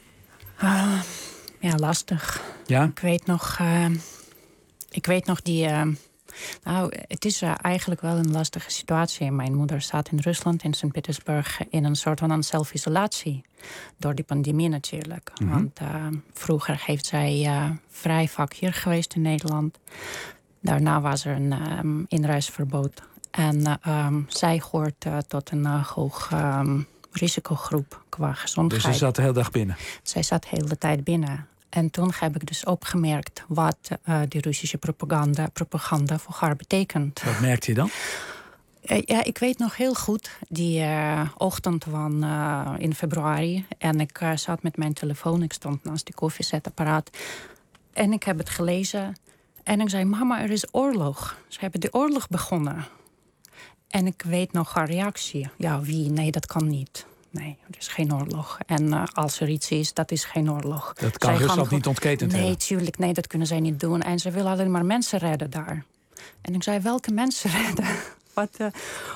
Uh, ja, lastig. Ja? Ik weet nog, uh, ik weet nog die. Uh, nou, het is uh, eigenlijk wel een lastige situatie. Mijn moeder staat in Rusland, in Sint-Petersburg, in een soort van zelfisolatie. Door die pandemie natuurlijk. Mm-hmm. Want uh, vroeger heeft zij uh, vrij vaak hier geweest in Nederland. Daarna was er een um, inreisverbod. En uh, um, zij hoort uh, tot een uh, hoog um, risicogroep qua gezondheid. Dus ze zat de hele dag binnen? Zij zat de hele tijd binnen. En toen heb ik dus opgemerkt wat uh, die Russische propaganda, propaganda voor haar betekent. Wat merkte je dan? Uh, ja, ik weet nog heel goed die uh, ochtend van uh, in februari. En ik uh, zat met mijn telefoon, ik stond naast die koffiezetapparaat. En ik heb het gelezen. En ik zei, mama, er is oorlog. Ze hebben de oorlog begonnen. En ik weet nog haar reactie. Ja, wie? Nee, dat kan niet. Nee, er is geen oorlog. En uh, als er iets is, dat is geen oorlog. Dat kan Rusland niet ontketend nee, hebben. Nee, tuurlijk, nee, dat kunnen zij niet doen. En ze willen alleen maar mensen redden daar. En ik zei, welke mensen redden? wat, uh,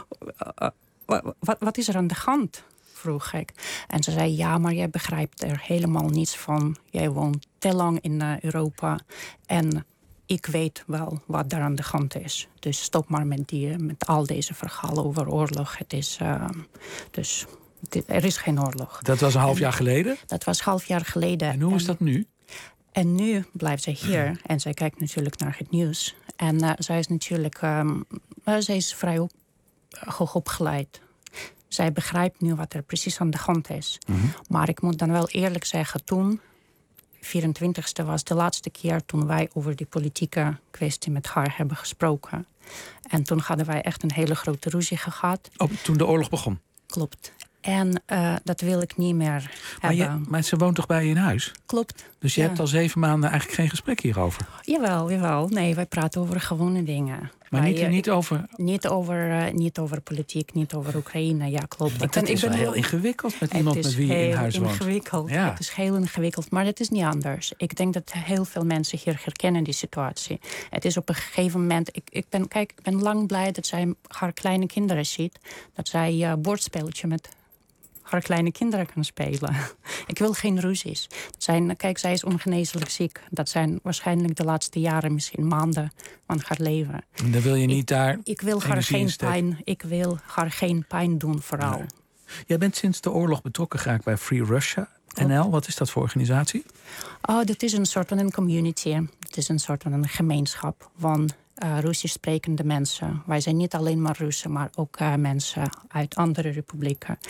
uh, uh, wat, wat is er aan de hand? Vroeg ik. En ze zei, ja, maar jij begrijpt er helemaal niets van. Jij woont te lang in uh, Europa. En ik weet wel wat daar aan de hand is. Dus stop maar met, die, met al deze verhalen over oorlog. Het is, uh, dus, het, er is geen oorlog. Dat was een half en, jaar geleden? Dat was half jaar geleden. En hoe is dat nu? En nu blijft zij hier. En zij kijkt natuurlijk naar het nieuws. En uh, zij is natuurlijk um, uh, zij is vrij op, uh, hoog opgeleid. Zij begrijpt nu wat er precies aan de hand is. Mm-hmm. Maar ik moet dan wel eerlijk zeggen, toen vierentwintigste was de laatste keer toen wij over die politieke kwestie met haar hebben gesproken. En toen hadden wij echt een hele grote ruzie gehad. Oh, toen de oorlog begon? Klopt. En uh, dat wil ik niet meer maar hebben. Je, maar ze woont toch bij je in huis? Klopt. Dus je ja. hebt al zeven maanden eigenlijk geen gesprek hierover? Jawel, jawel. Nee, wij praten over gewone dingen. Maar wij, niet, uh, niet over... Niet over, uh, niet over politiek, niet over Oekraïne. Ja, klopt. Ik ben, het is ik ben wel heel ingewikkeld met iemand met wie je in huis woont. Ingewikkeld. Ja. Het is heel ingewikkeld, maar het is niet anders. Ik denk dat heel veel mensen hier herkennen die situatie. Het is op een gegeven moment... Ik, ik, ben, kijk, ik ben lang blij dat zij haar kleine kinderen ziet. Dat zij een uh, bordspelletje met haar kleine kinderen kan spelen. Ik wil geen ruzies. Dat zijn, kijk, zij is ongeneeslijk ziek. Dat zijn waarschijnlijk de laatste jaren, misschien maanden van haar leven. En dan wil je niet ik, daar ik wil haar geen pijn. Ik wil haar geen pijn doen, vooral. Nee. Jij bent sinds de oorlog betrokken geraakt bij Free Russia N L. Wat is dat voor organisatie? Oh, dit is een soort van een community. Het is een soort van een gemeenschap van Uh, Russisch sprekende mensen. Wij zijn niet alleen maar Russen, maar ook uh, mensen uit andere republieken.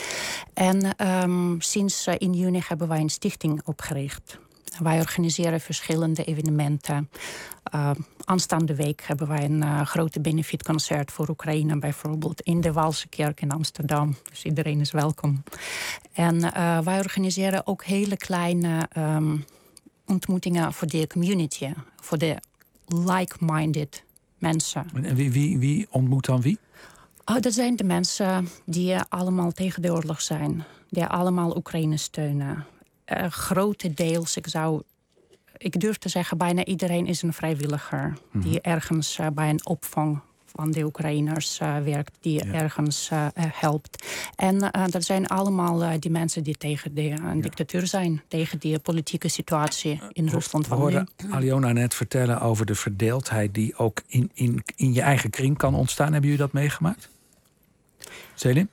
En um, sinds uh, in juni hebben wij een stichting opgericht. Wij organiseren verschillende evenementen. Uh, aanstaande week hebben wij een uh, grote benefietconcert voor Oekraïne, bijvoorbeeld in de Waalse Kerk in Amsterdam. Dus iedereen is welkom. En uh, wij organiseren ook hele kleine um, ontmoetingen voor de community, voor de like-minded mensen. En wie, wie, wie ontmoet dan wie? Oh, dat zijn de mensen die uh, allemaal tegen de oorlog zijn. Die allemaal Oekraïne steunen. Uh, grotendeels, ik zou ik durf te zeggen, bijna iedereen is een vrijwilliger. Mm-hmm. Die ergens uh, bij een opvang van de Oekraïners uh, werkt, die ja. ergens uh, helpt. En uh, dat zijn allemaal uh, die mensen die tegen de uh, ja. dictatuur zijn. Tegen die politieke situatie in uh, Rusland. We hoorden Aliona net vertellen over de verdeeldheid die ook in, in, in je eigen kring kan ontstaan. Hebben jullie dat meegemaakt? Selim?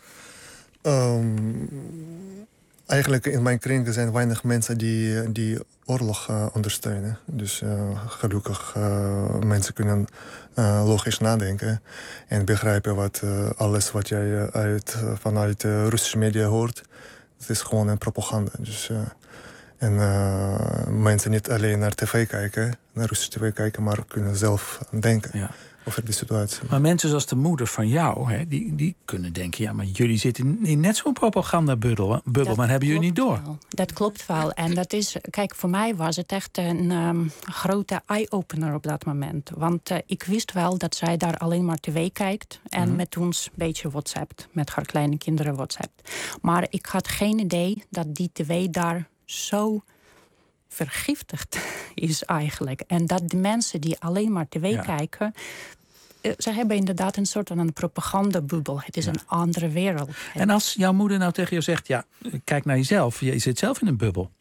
Um, eigenlijk in mijn kring zijn weinig mensen die, die oorlog uh, ondersteunen. Dus uh, gelukkig uh, mensen kunnen uh, logisch nadenken en begrijpen wat uh, alles wat jij uh, uit, uh, vanuit de uh, Russische media hoort, het is gewoon een propaganda. Dus, uh, en uh, mensen niet alleen naar tv kijken, naar Russische tv kijken, maar kunnen zelf denken. Ja. Over die situatie. Maar mensen zoals de moeder van jou, hè, die, die kunnen denken, ja, maar jullie zitten in, in net zo'n propagandabubbel, bubbel, maar hebben jullie niet door? Wel. Dat klopt wel. En dat is, kijk, voor mij was het echt een um, grote eye-opener op dat moment. Want uh, ik wist wel dat zij daar alleen maar tv kijkt en mm-hmm. met ons een beetje WhatsAppt, met haar kleine kinderen WhatsAppt. Maar ik had geen idee dat die tv daar zo vergiftigd is eigenlijk. En dat de mensen die alleen maar tv ja. kijken, ze hebben inderdaad een soort van een propagandabubbel. Het is ja. een andere wereld. En als jouw moeder nou tegen je zegt, ja, kijk naar jezelf. Je zit zelf in een bubbel.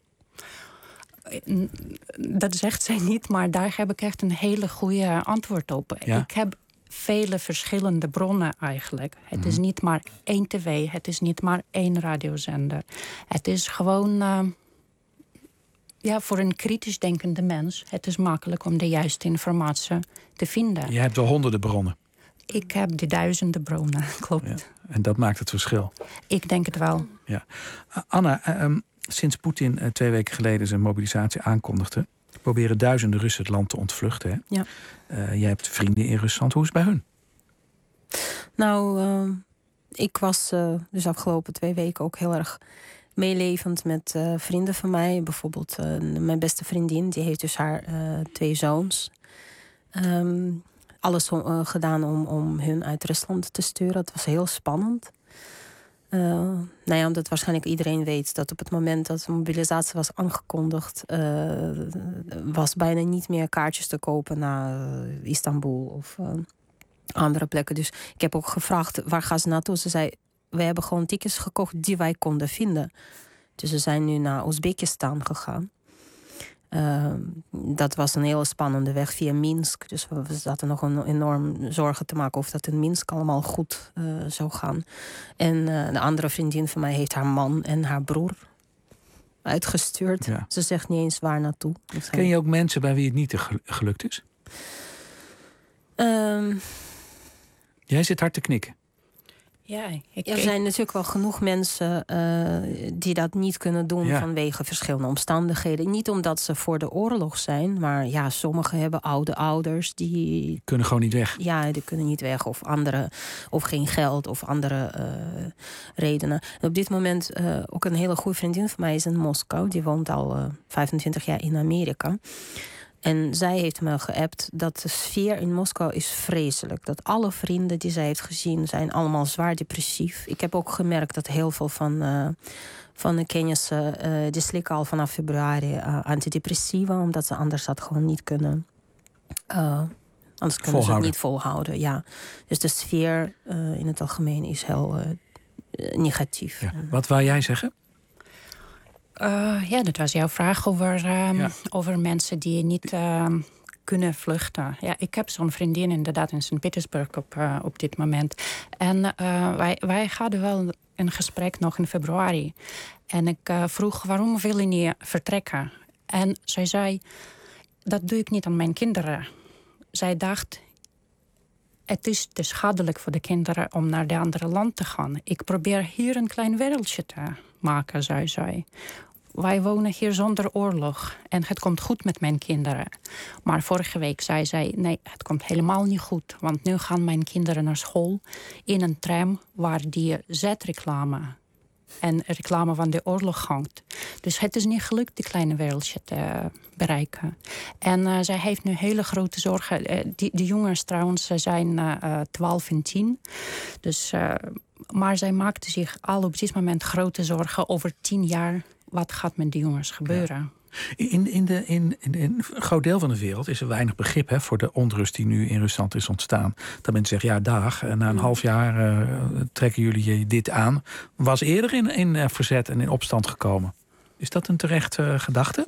Dat zegt zij niet, maar daar heb ik echt een hele goede antwoord op. Ja. Ik heb vele verschillende bronnen eigenlijk. Het mm-hmm. is niet maar één tv, het is niet maar één radiozender. Het is gewoon Uh, Ja, voor een kritisch denkende mens, het is makkelijk om de juiste informatie te vinden. Je hebt wel honderden bronnen. Ik heb de duizenden bronnen, klopt. Ja, en dat maakt het verschil. Ik denk het wel. Ja. Anna, um, sinds Poetin uh, twee weken geleden zijn mobilisatie aankondigde, proberen duizenden Russen het land te ontvluchten. Hè? Ja. Uh, jij hebt vrienden in Rusland. Hoe is het bij hun? Nou, uh, ik was uh, dus afgelopen twee weken ook heel erg meelevend met uh, vrienden van mij. Bijvoorbeeld uh, mijn beste vriendin, die heeft dus haar uh, twee zoons. Um, alles uh, gedaan om, om hun uit Rusland te sturen. Het was heel spannend. Uh, nou ja, omdat waarschijnlijk iedereen weet dat op het moment dat de mobilisatie was aangekondigd, uh, was bijna niet meer kaartjes te kopen naar uh, Istanbul of uh, andere plekken. Dus ik heb ook gevraagd, waar gaan ze naartoe? Ze zei, we hebben gewoon tickets gekocht die wij konden vinden. Dus we zijn nu naar Oezbekistan gegaan. Uh, dat was een hele spannende weg via Minsk. Dus we, we zaten nog een enorm zorgen te maken of dat in Minsk allemaal goed uh, zou gaan. En uh, de andere vriendin van mij heeft haar man en haar broer uitgestuurd. Ja. Ze zegt niet eens waar naartoe. Ken je ook mensen bij wie het niet gelukt is? Uh, Jij zit hard te knikken. Ja, ik, er zijn natuurlijk wel genoeg mensen uh, die dat niet kunnen doen ja. vanwege verschillende omstandigheden. Niet omdat ze voor de oorlog zijn, maar ja, sommigen hebben oude ouders die, die kunnen gewoon niet weg. Ja, die kunnen niet weg of andere, of geen geld of andere uh, redenen. En op dit moment uh, ook een hele goede vriendin van mij is in Moskou. Die woont al uh, vijfentwintig jaar in Amerika. En zij heeft me geappt dat de sfeer in Moskou is vreselijk. Dat alle vrienden die zij heeft gezien zijn allemaal zwaar depressief. Ik heb ook gemerkt dat heel veel van, uh, van de kennissen uh, die slikken al vanaf februari uh, antidepressiva, omdat ze anders dat gewoon niet kunnen. Uh, anders kunnen volhouden. Ze het niet volhouden. Ja. Dus de sfeer uh, in het algemeen is heel uh, negatief. Ja. Wat wou jij zeggen? Uh, ja, dat was jouw vraag over, um, ja. over mensen die niet uh, kunnen vluchten. Ja, ik heb zo'n vriendin inderdaad in Sint-Petersburg op, uh, op dit moment. En uh, wij, wij hadden wel een gesprek nog in februari. En ik uh, vroeg, waarom wil je niet vertrekken? En zij zei, dat doe ik niet aan mijn kinderen. Zij dacht, het is te schadelijk voor de kinderen om naar de andere land te gaan. Ik probeer hier een klein wereldje te maken, zei zij. Wij wonen hier zonder oorlog en het komt goed met mijn kinderen. Maar vorige week zei zij, nee, het komt helemaal niet goed. Want nu gaan mijn kinderen naar school in een tram waar die zetreclame en reclame van de oorlog hangt. Dus het is niet gelukt die kleine wereldje te bereiken. En uh, zij heeft nu hele grote zorgen. Uh, die, die jongens trouwens zijn uh, twaalf en tien. Dus, uh, maar zij maakte zich al op dit moment grote zorgen over tien jaar. Wat gaat met die jongens gebeuren? In, in, de, in, in, in een groot deel van de wereld is er weinig begrip hè, voor de onrust die nu in Rusland is ontstaan. Dat mensen zeggen, ja dag, na een half jaar uh, trekken jullie je dit aan. Was eerder in, in uh, verzet en in opstand gekomen. Is dat een terecht uh, gedachte?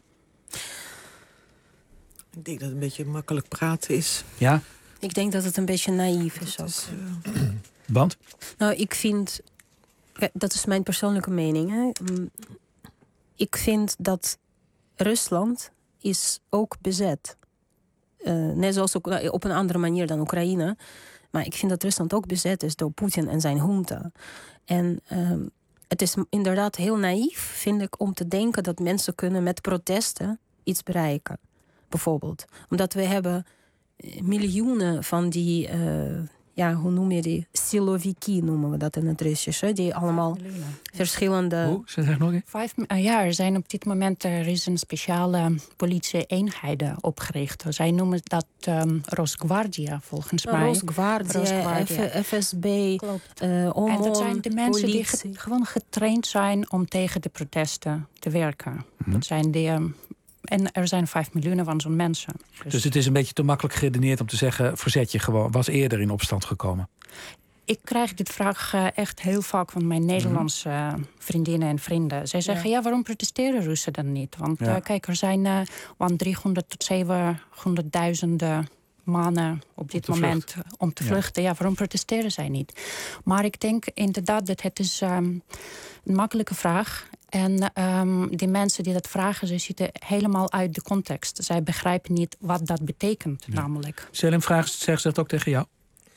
Ik denk dat het een beetje makkelijk praten is. Ja? Ik denk dat het een beetje naïef is ook. Is, uh... Want? Nou, ik vind... Dat is mijn persoonlijke mening. Hè. Ik vind dat Rusland is ook bezet. Uh, net zoals ook, op een andere manier dan Oekraïne. Maar ik vind dat Rusland ook bezet is door Poetin en zijn junta. En uh, het is inderdaad heel naïef, vind ik, om te denken dat mensen kunnen met protesten iets bereiken. Bijvoorbeeld. Omdat we hebben miljoenen van die... Uh, ja, hoe noem je die? Siloviki noemen we dat in het Russisch. Hè? Die allemaal verschillende... Hoe? Zeg nog eens. Vijf, uh, ja, er zijn op dit moment er is een speciale politie-eenheden opgericht. Zij noemen dat um, Rosgvardia, volgens mij. Rosgvardia, Rosgvardia. F- F S B, uh, O M O N, en dat zijn de mensen politie. die ge- gewoon getraind zijn om tegen de protesten te werken. Mm-hmm. Dat zijn de... Um, En er zijn vijf miljoen van zo'n mensen. Dus... dus het is een beetje te makkelijk geredeneerd om te zeggen... verzet je gewoon, was eerder in opstand gekomen. Ik krijg dit vraag uh, echt heel vaak van mijn Nederlandse uh, vriendinnen en vrienden. Zij zeggen, ja, ja waarom protesteren Russen dan niet? Want ja. uh, kijk, er zijn uh, driehonderd tot zevenhonderdduizenden mannen op dit om moment vluchten. om te vluchten. Ja. ja, waarom protesteren zij niet? Maar ik denk inderdaad dat het is um, een makkelijke vraag. En um, die mensen die dat vragen, ze zitten helemaal uit de context. Zij begrijpen niet wat dat betekent, ja. namelijk. Selim, zeggen ze dat ook tegen jou?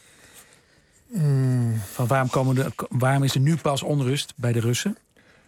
Mm. Van waarom, komen de, waarom is er nu pas onrust bij de Russen?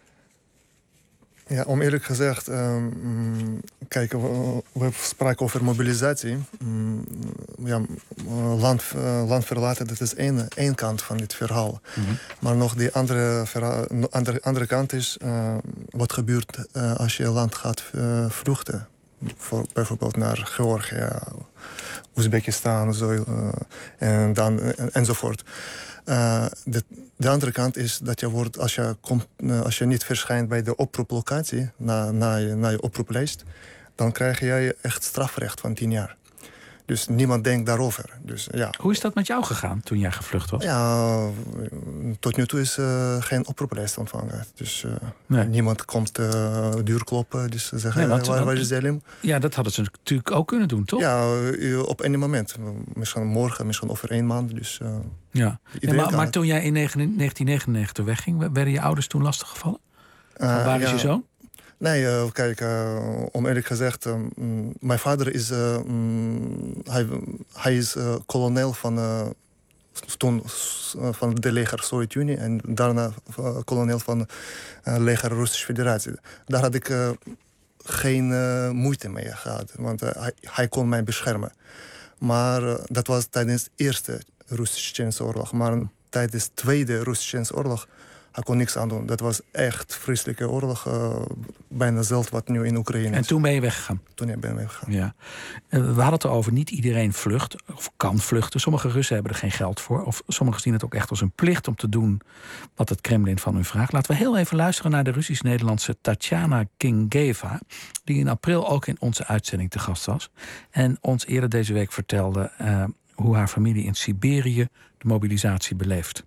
Ja, om eerlijk gezegd, um, kijk, we, we spraken over mobilisatie. Um, ja, land, uh, land verlaten, dat is één, één kant van dit verhaal. Mm-hmm. Maar nog die andere, verhaal, andere, andere kant is, uh, wat gebeurt uh, als je land gaat uh, vluchten. Voor, bijvoorbeeld naar Georgië, Oezbekistan zo, uh, en dan, en, enzovoort. Uh, de, de andere kant is dat je wordt, als je, komt, uh, als je niet verschijnt bij de oproeplocatie, na, na, je, na je oproeplijst, dan krijg jij echt strafrecht van tien jaar. Dus niemand denkt daarover. Dus, ja. Hoe is dat met jou gegaan toen jij gevlucht was? Ja, tot nu toe is uh, geen oproeplijst ontvangen. Dus uh, nee. niemand komt uh, duur kloppen. Dus zeggen, nee, want, waar, waar is Selim? Ja, dat hadden ze natuurlijk ook kunnen doen, toch? Ja, op één moment. Misschien morgen, misschien over één maand. Dus, uh, ja. Ja, maar, maar toen jij in negentien negenennegentig wegging, werden je ouders toen lastiggevallen? Uh, waar is ja. je zoon? Nee, uh, kijk, uh, om eerlijk gezegd, um, mijn vader is, uh, um, hij, hij is uh, kolonel van, uh, toen, uh, van de leger Sovjet-Unie en daarna uh, kolonel van uh, leger Russische Federatie. Daar had ik uh, geen uh, moeite mee gehad, want uh, hij, hij kon mij beschermen. Maar uh, dat was tijdens de eerste Russisch-Tsjechische oorlog. Maar tijdens de tweede Russisch-Tsjechische oorlog hij kon niks aan doen. Dat was echt vreselijke oorlog. Uh, bijna hetzelfde wat nu in Oekraïne is. En toen ben je weggegaan? Toen ben ik weggegaan. Ja. Uh, we hadden het erover, niet iedereen vlucht of kan vluchten. Sommige Russen hebben er geen geld voor. Of sommigen zien het ook echt als een plicht om te doen wat het Kremlin van hun vraagt. Laten we heel even luisteren naar de Russisch-Nederlandse Tatjana Kingeva, die in april ook in onze uitzending te gast was. En ons eerder deze week vertelde uh, hoe haar familie in Siberië de mobilisatie beleeft.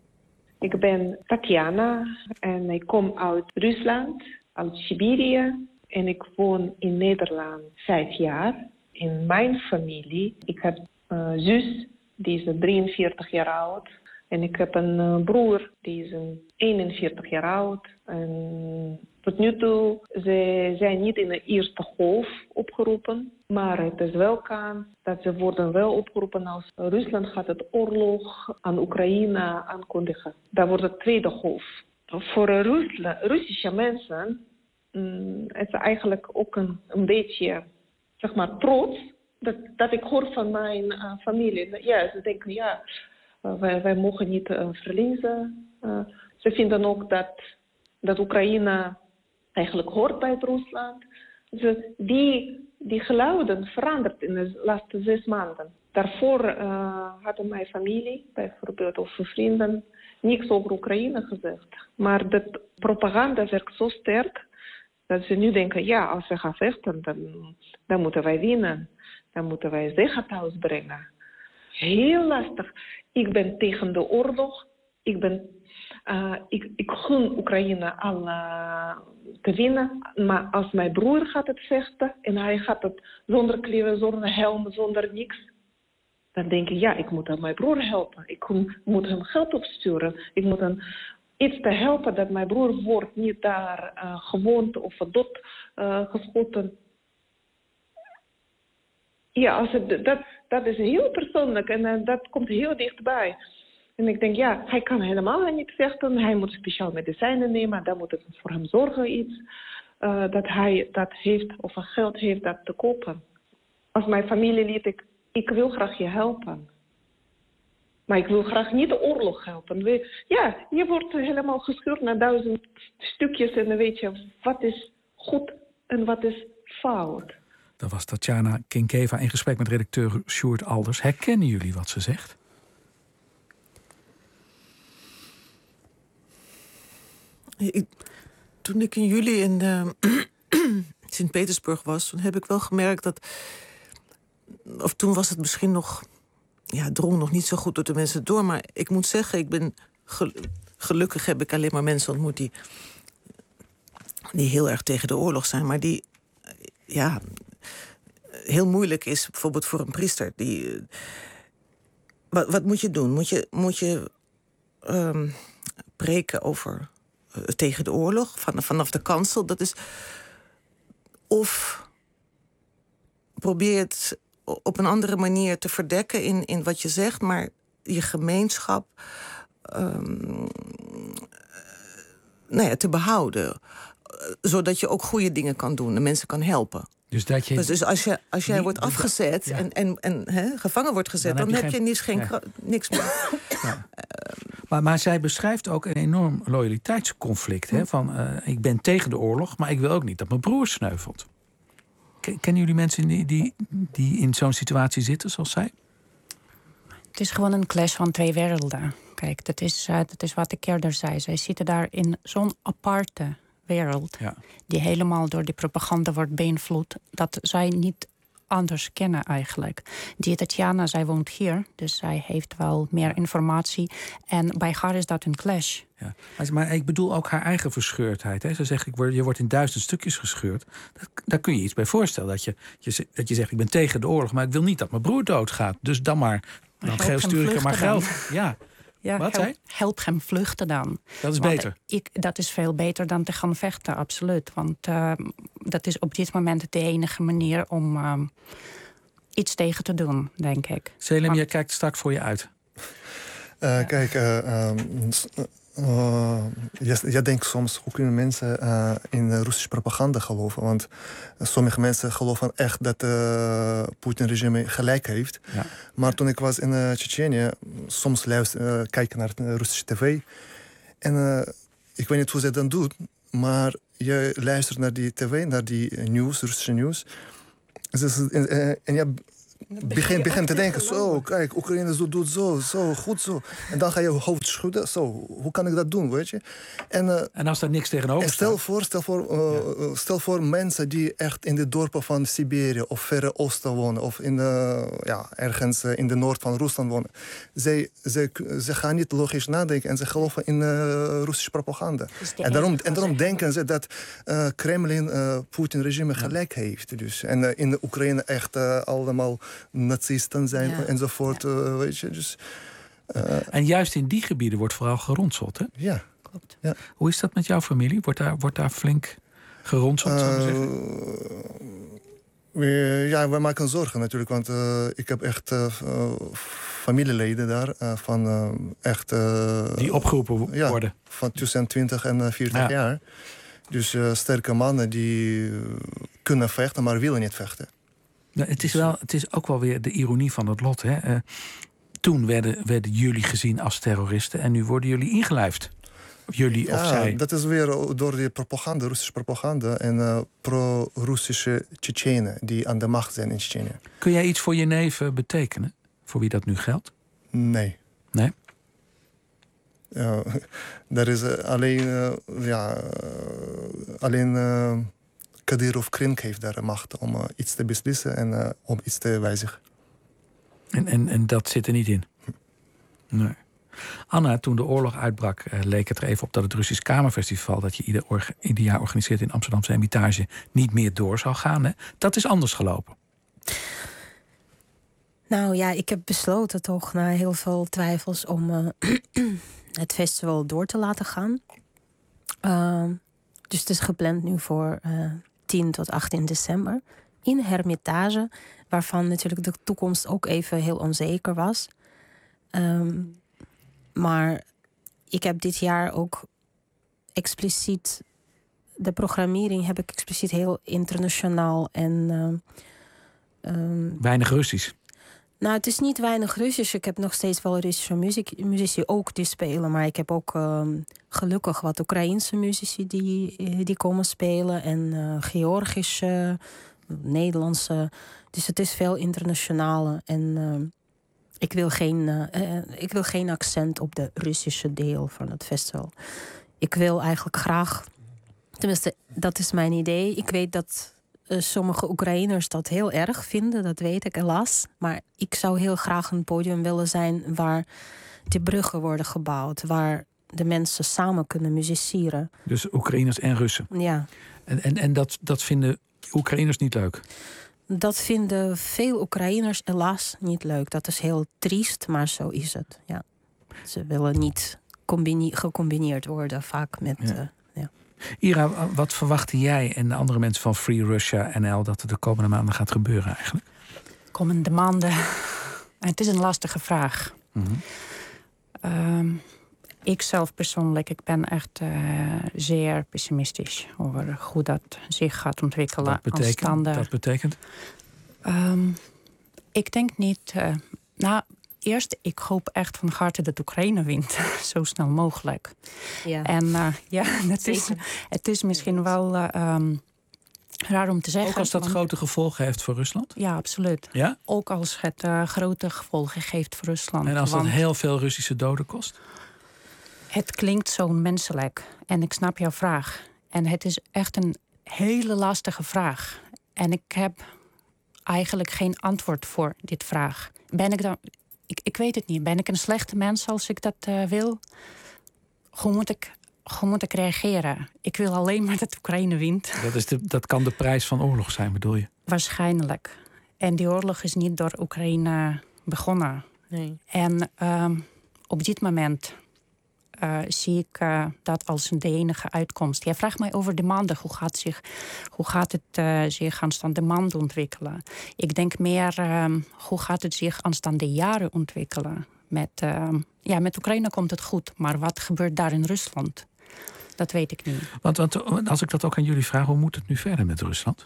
Ik ben Tatjana en ik kom uit Rusland, uit Siberië. En ik woon in Nederland vijf jaar. In mijn familie, ik heb een zus, die is drieënveertig jaar oud. En ik heb een broer, die is eenenveertig jaar oud. En tot nu toe, ze zijn niet in de eerste golf opgeroepen. Maar het is wel kans dat ze worden wel opgeroepen als Rusland gaat het oorlog aan Oekraïne aankondigen. Dat wordt de tweede golf. Voor Rusla, Russische mensen mm, is het eigenlijk ook een, een beetje, zeg maar, trots. Dat, dat ik hoor van mijn uh, familie. Ja, ze denken, ja, uh, wij, wij mogen niet uh, verliezen. Uh, ze vinden ook dat, dat Oekraïne eigenlijk hoort bij Rusland. Dus die, die geluiden veranderd in de laatste zes maanden. Daarvoor uh, hadden mijn familie, bijvoorbeeld of vrienden, niks over Oekraïne gezegd. Maar de propaganda werkt zo sterk Dat ze nu denken, ja, als we gaan vechten, dan, dan moeten wij winnen. Dan moeten wij zege thuis brengen. Heel lastig. Ik ben tegen de oorlog. Ik, ben, uh, ik, ik gun Oekraïne al uh, te winnen. Maar als mijn broer gaat het vechten en hij gaat het zonder kleren, zonder helm, zonder niks. Dan denk ik, ja, ik moet aan mijn broer helpen. Ik moet hem geld opsturen. Ik moet hem iets te helpen dat mijn broer wordt niet daar uh, gewond of dood uh, geschoten. Ja, als het, dat, dat is heel persoonlijk en uh, dat komt heel dichtbij. En ik denk, ja, hij kan helemaal niet vechten. Hij moet speciaal medicijnen nemen. Dan moet ik voor hem zorgen iets. Uh, dat hij dat heeft of geld heeft dat te kopen. Als mijn familielid, ik, ik wil graag je helpen. Maar ik wil graag niet de oorlog helpen. We, ja, je wordt helemaal gescheurd naar duizend stukjes. En dan weet je, wat is goed en wat is fout. Dat was Tatjana Kinkeva in gesprek met redacteur Sjoerd Alders. Herkennen jullie wat ze zegt? Ik, toen ik in juli in uh, Sint-Petersburg was, toen heb ik wel gemerkt dat... Of toen was het misschien nog... Ja, drong nog niet zo goed door de mensen door. Maar ik moet zeggen, ik ben gel- gelukkig heb ik alleen maar mensen ontmoet die, die heel erg tegen de oorlog zijn. Maar die, ja, heel moeilijk is bijvoorbeeld voor een priester. Die, wat, wat moet je doen? Moet je, moet je um, preken over uh, tegen de oorlog van, vanaf de kansel? Dat is, of probeer het op een andere manier te verdekken in, in wat je zegt, maar je gemeenschap um, nou ja, te behouden. Zodat je ook goede dingen kan doen en mensen kan helpen. Dus, dat je, dus, dus als, je, als jij die, wordt afgezet ja. en, en, en hè, gevangen wordt gezet, dan, dan heb je, geen, je geen, ja. niks meer. Ja. Maar, maar zij beschrijft ook een enorm loyaliteitsconflict. Hè, van, uh, ik ben tegen de oorlog, maar ik wil ook niet dat mijn broer sneuvelt. Kennen jullie mensen die, die, die in zo'n situatie zitten, zoals zij? Het is gewoon een clash van twee werelden. Kijk, dat is, uh, dat is wat ik eerder zei. Zij zitten daar in zo'n aparte wereld... Ja. die helemaal door die propaganda wordt beïnvloed... dat zij niet anders kennen eigenlijk. Die Tatjana, zij woont hier, dus zij heeft wel meer informatie. En bij haar is dat een clash. Ja. Maar ik bedoel ook haar eigen verscheurdheid. Hè. Ze zegt, ik word, je wordt in duizend stukjes gescheurd. Dat, daar kun je iets bij voorstellen. Dat je, je, dat je zegt, ik ben tegen de oorlog, maar ik wil niet dat mijn broer doodgaat. Dus dan maar, dan geef, stuur ik hem maar geld. Ja. Ja, Wat, help, help hem vluchten dan. Dat is want beter. Ik, dat is veel beter dan te gaan vechten, absoluut. Want uh, dat is op dit moment de enige manier om uh, iets tegen te doen, denk ik. Selim, want... jij kijkt strak voor je uit. Uh, ja. Kijk, uh, um, uh, jij, jij denkt soms, hoe kunnen mensen uh, in Russische propaganda geloven? Want uh, sommige mensen geloven echt dat het uh, Poetin-regime gelijk heeft. Ja. Maar toen ik was in uh, Tsjetsjenië, soms luister, uh, kijken naar de Russische tv. En uh, ik weet niet hoe ze dat doen, maar je luistert naar die tv, naar die nieuws, Russische nieuws. En, en, en je begin, begin te denken, zo, kijk, Oekraïne doet zo, zo, goed zo. En dan ga je hoofd schudden, zo, hoe kan ik dat doen, weet je? En, uh, en als daar niks tegenover staat? Stel voor, stel voor, uh, ja. stel voor mensen die echt in de dorpen van Siberië of Verre Oosten wonen, of in de, ja, ergens in de noord van Rusland wonen. Zij, zij, ze gaan niet logisch nadenken en ze geloven in uh, Russische propaganda. En daarom, en daarom denken ze dat uh, Kremlin, uh, Poetin-regime gelijk heeft. Dus. En uh, in de Oekraïne echt uh, allemaal nacisten zijn ja. enzovoort, ja. uh, weet je. Dus, uh, en juist in die gebieden wordt vooral geronseld, hè? Ja. Klopt. Ja. Hoe is dat met jouw familie? Wordt daar, wordt daar flink geronseld, zou ik uh, zeggen? We, ja, wij maken zorgen natuurlijk, want uh, ik heb echt uh, familieleden daar uh, van uh, echt... Uh, die opgeroepen ja, worden? Van tussen twintig en veertig ja. jaar. Dus uh, sterke mannen die uh, kunnen vechten, maar willen niet vechten. Nou, het, is wel, het is ook wel weer de ironie van het lot. Hè? Uh, toen werden, werden jullie gezien als terroristen en nu worden jullie ingelijfd. Of jullie ja, of zij. Dat is weer door die propaganda, Russische propaganda en uh, pro-Russische Tsjetsjenen die aan de macht zijn in Tsjetsjenië. Kun jij iets voor je neef betekenen? Voor wie dat nu geldt? Nee. Nee? Uh, er is uh, alleen, uh, ja, uh, alleen uh, Kadyrov Kring heeft daar de macht om uh, iets te beslissen en uh, om iets te wijzigen. En, en, en dat zit er niet in? Nee. Anna, toen de oorlog uitbrak, uh, leek het er even op dat het Russisch Kamerfestival, dat je ieder, orga, ieder jaar organiseert in Amsterdamse Hermitage, niet meer door zou gaan. Hè? Dat is anders gelopen. Nou ja, ik heb besloten toch na heel veel twijfels om uh, het festival door te laten gaan. Uh, dus het is gepland nu voor uh, tien tot achttien december in Hermitage, waarvan natuurlijk de toekomst ook even heel onzeker was. Um, maar ik heb dit jaar ook expliciet, de programmering heb ik expliciet heel internationaal en uh, um, weinig Russisch. Nou, het is niet weinig Russisch. Ik heb nog steeds wel Russische muziek, muzici ook die spelen. Maar ik heb ook um, gelukkig wat Oekraïense muzici die, die komen spelen. En uh, Georgische, Nederlandse. Dus het is veel internationale. En uh, ik, wil geen, uh, uh, ik wil geen accent op de Russische deel van het festival. Ik wil eigenlijk graag, tenminste, dat is mijn idee. Ik weet dat Uh, sommige Oekraïners dat heel erg vinden, dat weet ik helaas. Maar ik zou heel graag een podium willen zijn waar die bruggen worden gebouwd, waar de mensen samen kunnen musiceren. Dus Oekraïners en Russen? Ja. En, en, en dat, dat vinden Oekraïners niet leuk? Dat vinden veel Oekraïners helaas niet leuk. Dat is heel triest, maar zo is het. Ja. Ze willen niet combine- gecombineerd worden vaak met... Ja. Uh, ja. Ira, wat verwachten jij en de andere mensen van Free Russia N L dat er de komende maanden gaat gebeuren eigenlijk? Komende maanden. Het is een lastige vraag. Mm-hmm. Um, ik zelf persoonlijk, ik ben echt uh, zeer pessimistisch over hoe dat zich gaat ontwikkelen. Dat betekent? Dat betekent? Um, ik denk niet. Uh, nou, eerst, ik hoop echt van harte dat Oekraïne wint. Zo snel mogelijk. Ja. En uh, ja, het is, het is misschien wel uh, um, raar om te zeggen. Ook als dat want, grote gevolgen heeft voor Rusland? Ja, absoluut. Ja? Ook als het uh, grote gevolgen geeft voor Rusland. En als dat want heel veel Russische doden kost? Het klinkt zo menselijk. En ik snap jouw vraag. En het is echt een hele lastige vraag. En ik heb eigenlijk geen antwoord voor dit vraag. Ben ik dan... Ik, ik weet het niet. Ben ik een slechte mens als ik dat uh, wil? Hoe moet ik, hoe moet ik reageren? Ik wil alleen maar dat Oekraïne wint. Dat, is de, dat kan de prijs van oorlog zijn, bedoel je? Waarschijnlijk. En die oorlog is niet door Oekraïne begonnen. Nee. En uh, op dit moment uh, zie ik uh, dat als de enige uitkomst. Jij vraagt mij over de maanden. Hoe gaat, zich, hoe gaat het uh, zich aanstaande maanden ontwikkelen? Ik denk meer, uh, hoe gaat het zich aanstaande jaren ontwikkelen? Met, uh, ja, met Oekraïne komt het goed. Maar wat gebeurt daar in Rusland? Dat weet ik niet. Want, want als ik dat ook aan jullie vraag, hoe moet het nu verder met Rusland?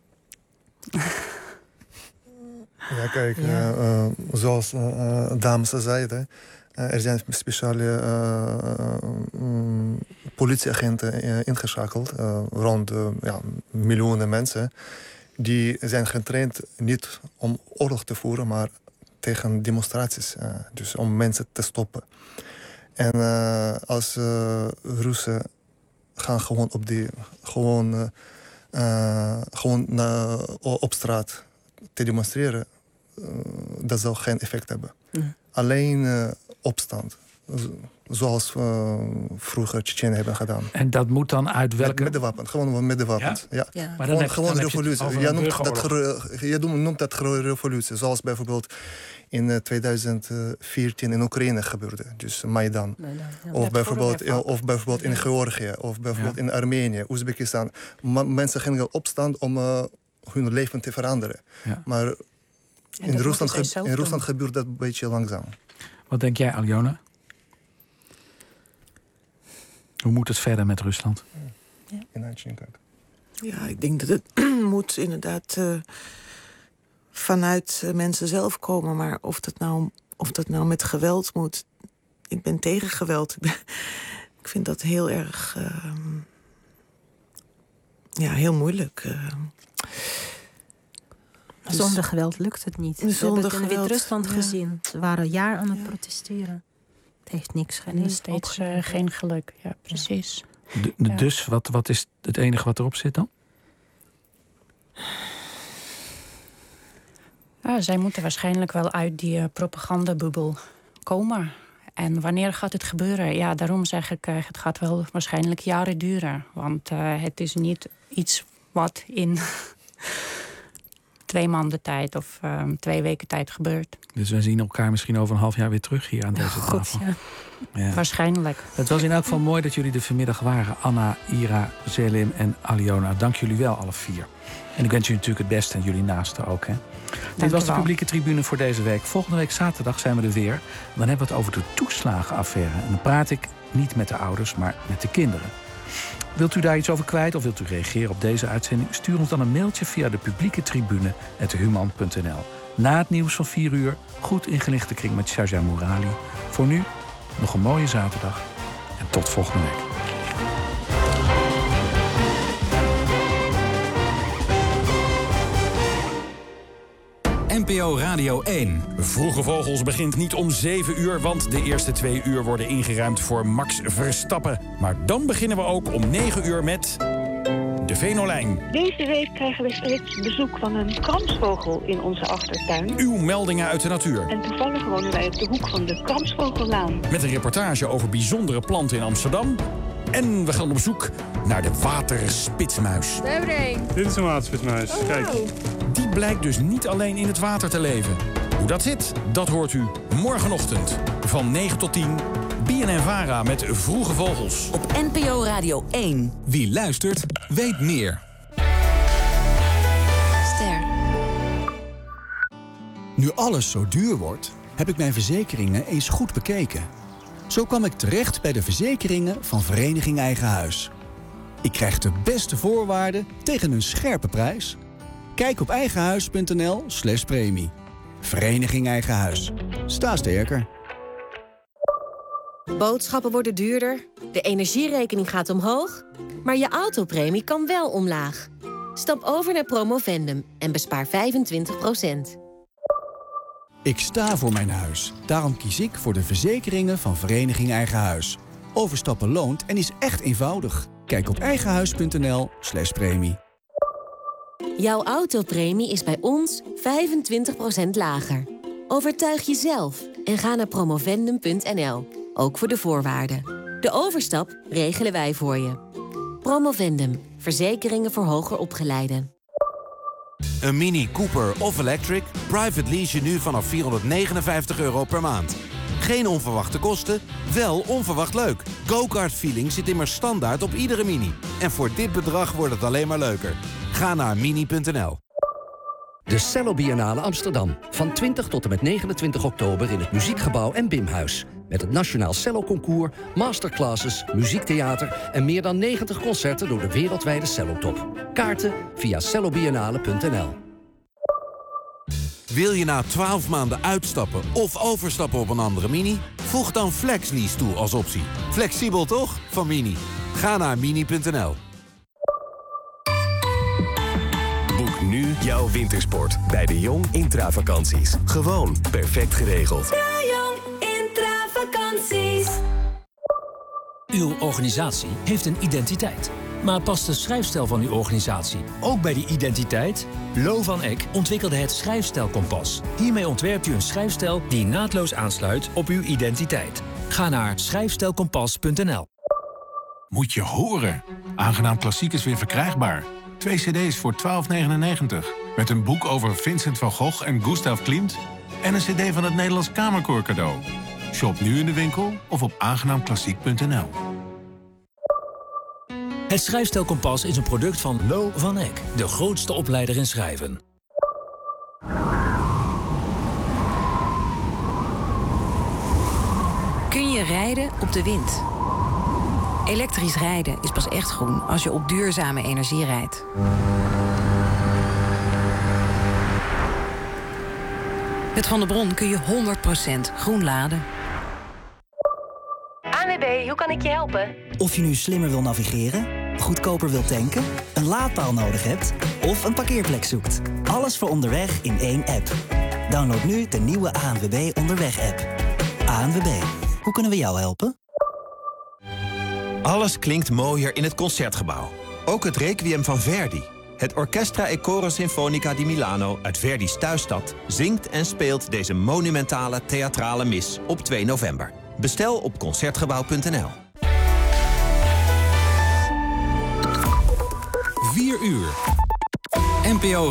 Ja, kijk, ja. Uh, uh, zoals uh, dames zeiden, uh, er zijn speciale uh, um, politieagenten uh, ingeschakeld, uh, rond uh, ja, miljoenen mensen. Die zijn getraind niet om oorlog te voeren, maar tegen demonstraties. Uh, dus om mensen te stoppen. En uh, als uh, Russen gaan gewoon op die gewoon, uh, uh, gewoon uh, op straat te demonstreren, uh, dat zal geen effect hebben. Mm. Alleen uh, opstand. Zoals uh, vroeger Tsjetsjenen hebben gedaan. En dat moet dan uit welke... Met, met de wapens, gewoon met de wapens. Ja? Ja. Ja. Maar gewoon heb, gewoon revolutie. Je, je, noemt dat, je noemt dat revolutie. Zoals bijvoorbeeld in uh, tweeduizend veertien in Oekraïne gebeurde. Dus Maidan. Maidan ja. Of, bijvoorbeeld, in, of bijvoorbeeld in Georgië. Of bijvoorbeeld ja. in Armenië, Oezbekistan. Ma- mensen gingen opstaan om uh, hun leven te veranderen. Ja. Maar in Rusland, ge- in Rusland gebeurt dat een beetje langzaam. Wat denk jij, Aljona? Hoe moet het verder met Rusland? Ja, ja ik denk dat het moet inderdaad uh, vanuit uh, mensen zelf komen. Maar of dat, nou, of dat nou met geweld moet... Ik ben tegen geweld. Ik, ben, ik vind dat heel erg... Uh, ja, heel moeilijk. Uh, dus, zonder geweld lukt het niet. We hebben het in Wit-Rusland ja. gezien. Ze waren een jaar aan het ja. protesteren. heeft niks En is steeds uh, geen geluk. Ja, precies. De, de, ja. Dus wat, wat is het enige wat erop zit dan? Ja, zij moeten waarschijnlijk wel uit die uh, propagandabubbel komen. En wanneer gaat het gebeuren? Ja, daarom zeg ik, uh, het gaat wel waarschijnlijk jaren duren. Want uh, het is niet iets wat in twee maanden tijd of uh, twee weken tijd gebeurt. Dus we zien elkaar misschien over een half jaar weer terug hier aan deze Goed, tafel. Ja. Ja. Waarschijnlijk. Het was in elk geval mooi dat jullie er vanmiddag waren. Anna, Ira, Selim en Aliona. Dank jullie wel, alle vier. En ik wens jullie natuurlijk het beste en jullie naasten ook. Hè? Dit was de publieke tribune voor deze week. Volgende week zaterdag zijn we er weer. Dan hebben we het over de toeslagenaffaire. En dan praat ik niet met de ouders, maar met de kinderen. Wilt u daar iets over kwijt of wilt u reageren op deze uitzending? Stuur ons dan een mailtje via de publieke tribune apenstaartje human punt n l. Na het nieuws van vier uur, goed ingelichte kring met Shaja Mourali. Voor nu, nog een mooie zaterdag en tot volgende week. N P O Radio één. Vroege Vogels begint niet om zeven uur... want de eerste twee uur worden ingeruimd voor Max Verstappen. Maar dan beginnen we ook om negen uur met... de Venolijn. Deze week krijgen we steeds bezoek van een kramsvogel in onze achtertuin. Uw meldingen uit de natuur. En toevallig wonen wij op de hoek van de Kramsvogellaan. Met een reportage over bijzondere planten in Amsterdam... En we gaan op zoek naar de waterspitsmuis. We hebben er één. Dit is een waterspitsmuis. Oh, Kijk. wow. Die blijkt dus niet alleen in het water te leven. Hoe dat zit, dat hoort u morgenochtend. Van negen tot tien, B N N Vara met Vroege Vogels. Op N P O Radio één. Wie luistert, weet meer. Ster. Nu alles zo duur wordt, heb ik mijn verzekeringen eens goed bekeken. Zo kwam ik terecht bij de verzekeringen van Vereniging Eigen Huis. Ik krijg de beste voorwaarden tegen een scherpe prijs. Kijk op eigenhuis punt n l slash premie. Vereniging Eigen Huis. Sta sterker. Boodschappen worden duurder, de energierekening gaat omhoog... maar je autopremie kan wel omlaag. Stap over naar Promovendum en bespaar vijfentwintig procent. Ik sta voor mijn huis. Daarom kies ik voor de verzekeringen van Vereniging Eigen Huis. Overstappen loont en is echt eenvoudig. Kijk op eigenhuis punt n l slash premie. Jouw autopremie is bij ons vijfentwintig procent lager. Overtuig jezelf en ga naar promovendum punt n l. Ook voor de voorwaarden. De overstap regelen wij voor je. Promovendum. Verzekeringen voor hoger opgeleiden. Een Mini Cooper of Electric? Private lease je nu vanaf vierhonderdnegenenvijftig euro per maand. Geen onverwachte kosten, wel onverwacht leuk. Go-kart feeling zit immers standaard op iedere Mini. En voor dit bedrag wordt het alleen maar leuker. Ga naar mini punt n l. De Cello Biennale Amsterdam. Van twintig tot en met negenentwintig oktober in het Muziekgebouw en Bimhuis. Met het Nationaal Cello Concours, masterclasses, muziektheater... en meer dan negentig concerten door de wereldwijde cellotop. Kaarten via cellobiennale punt n l. Wil je na twaalf maanden uitstappen of overstappen op een andere Mini? Voeg dan FlexLease toe als optie. Flexibel toch? Van Mini. Ga naar mini punt n l. Boek nu jouw wintersport bij De Jong Intravakanties. Gewoon perfect geregeld. De Jong Intravakanties. Uw organisatie heeft een identiteit. Maar past de schrijfstijl van uw organisatie ook bij die identiteit? Lo van Eck ontwikkelde het Schrijfstijlkompas. Hiermee ontwerpt u een schrijfstijl die naadloos aansluit op uw identiteit. Ga naar schrijfstijlkompas punt n l. Moet je horen. Aangenaam Klassiek is weer verkrijgbaar. Twee cd's voor twaalf negenennegentig. Met een boek over Vincent van Gogh en Gustav Klimt. En een cd van het Nederlands Kamerkoor cadeau. Shop nu in de winkel of op aangenaamklassiek punt n l. Het Schrijfstijlkompas is een product van Lo van Eck, de grootste opleider in schrijven. Kun je rijden op de wind? Elektrisch rijden is pas echt groen als je op duurzame energie rijdt. Met Van der Bron kun je honderd procent groen laden. A N W B, hoe kan ik je helpen? Of je nu slimmer wil navigeren, goedkoper wilt tanken, een laadpaal nodig hebt of een parkeerplek zoekt. Alles voor onderweg in één app. Download nu de nieuwe A N W B Onderweg-app. A N W B, Hoe kunnen we jou helpen? Alles klinkt mooier in het Concertgebouw. Ook het Requiem van Verdi. Het Orchestra e Coro Sinfonica di Milano uit Verdi's thuisstad zingt en speelt deze monumentale theatrale mis op twee november. Bestel op concertgebouw punt n l. vier uur. N P O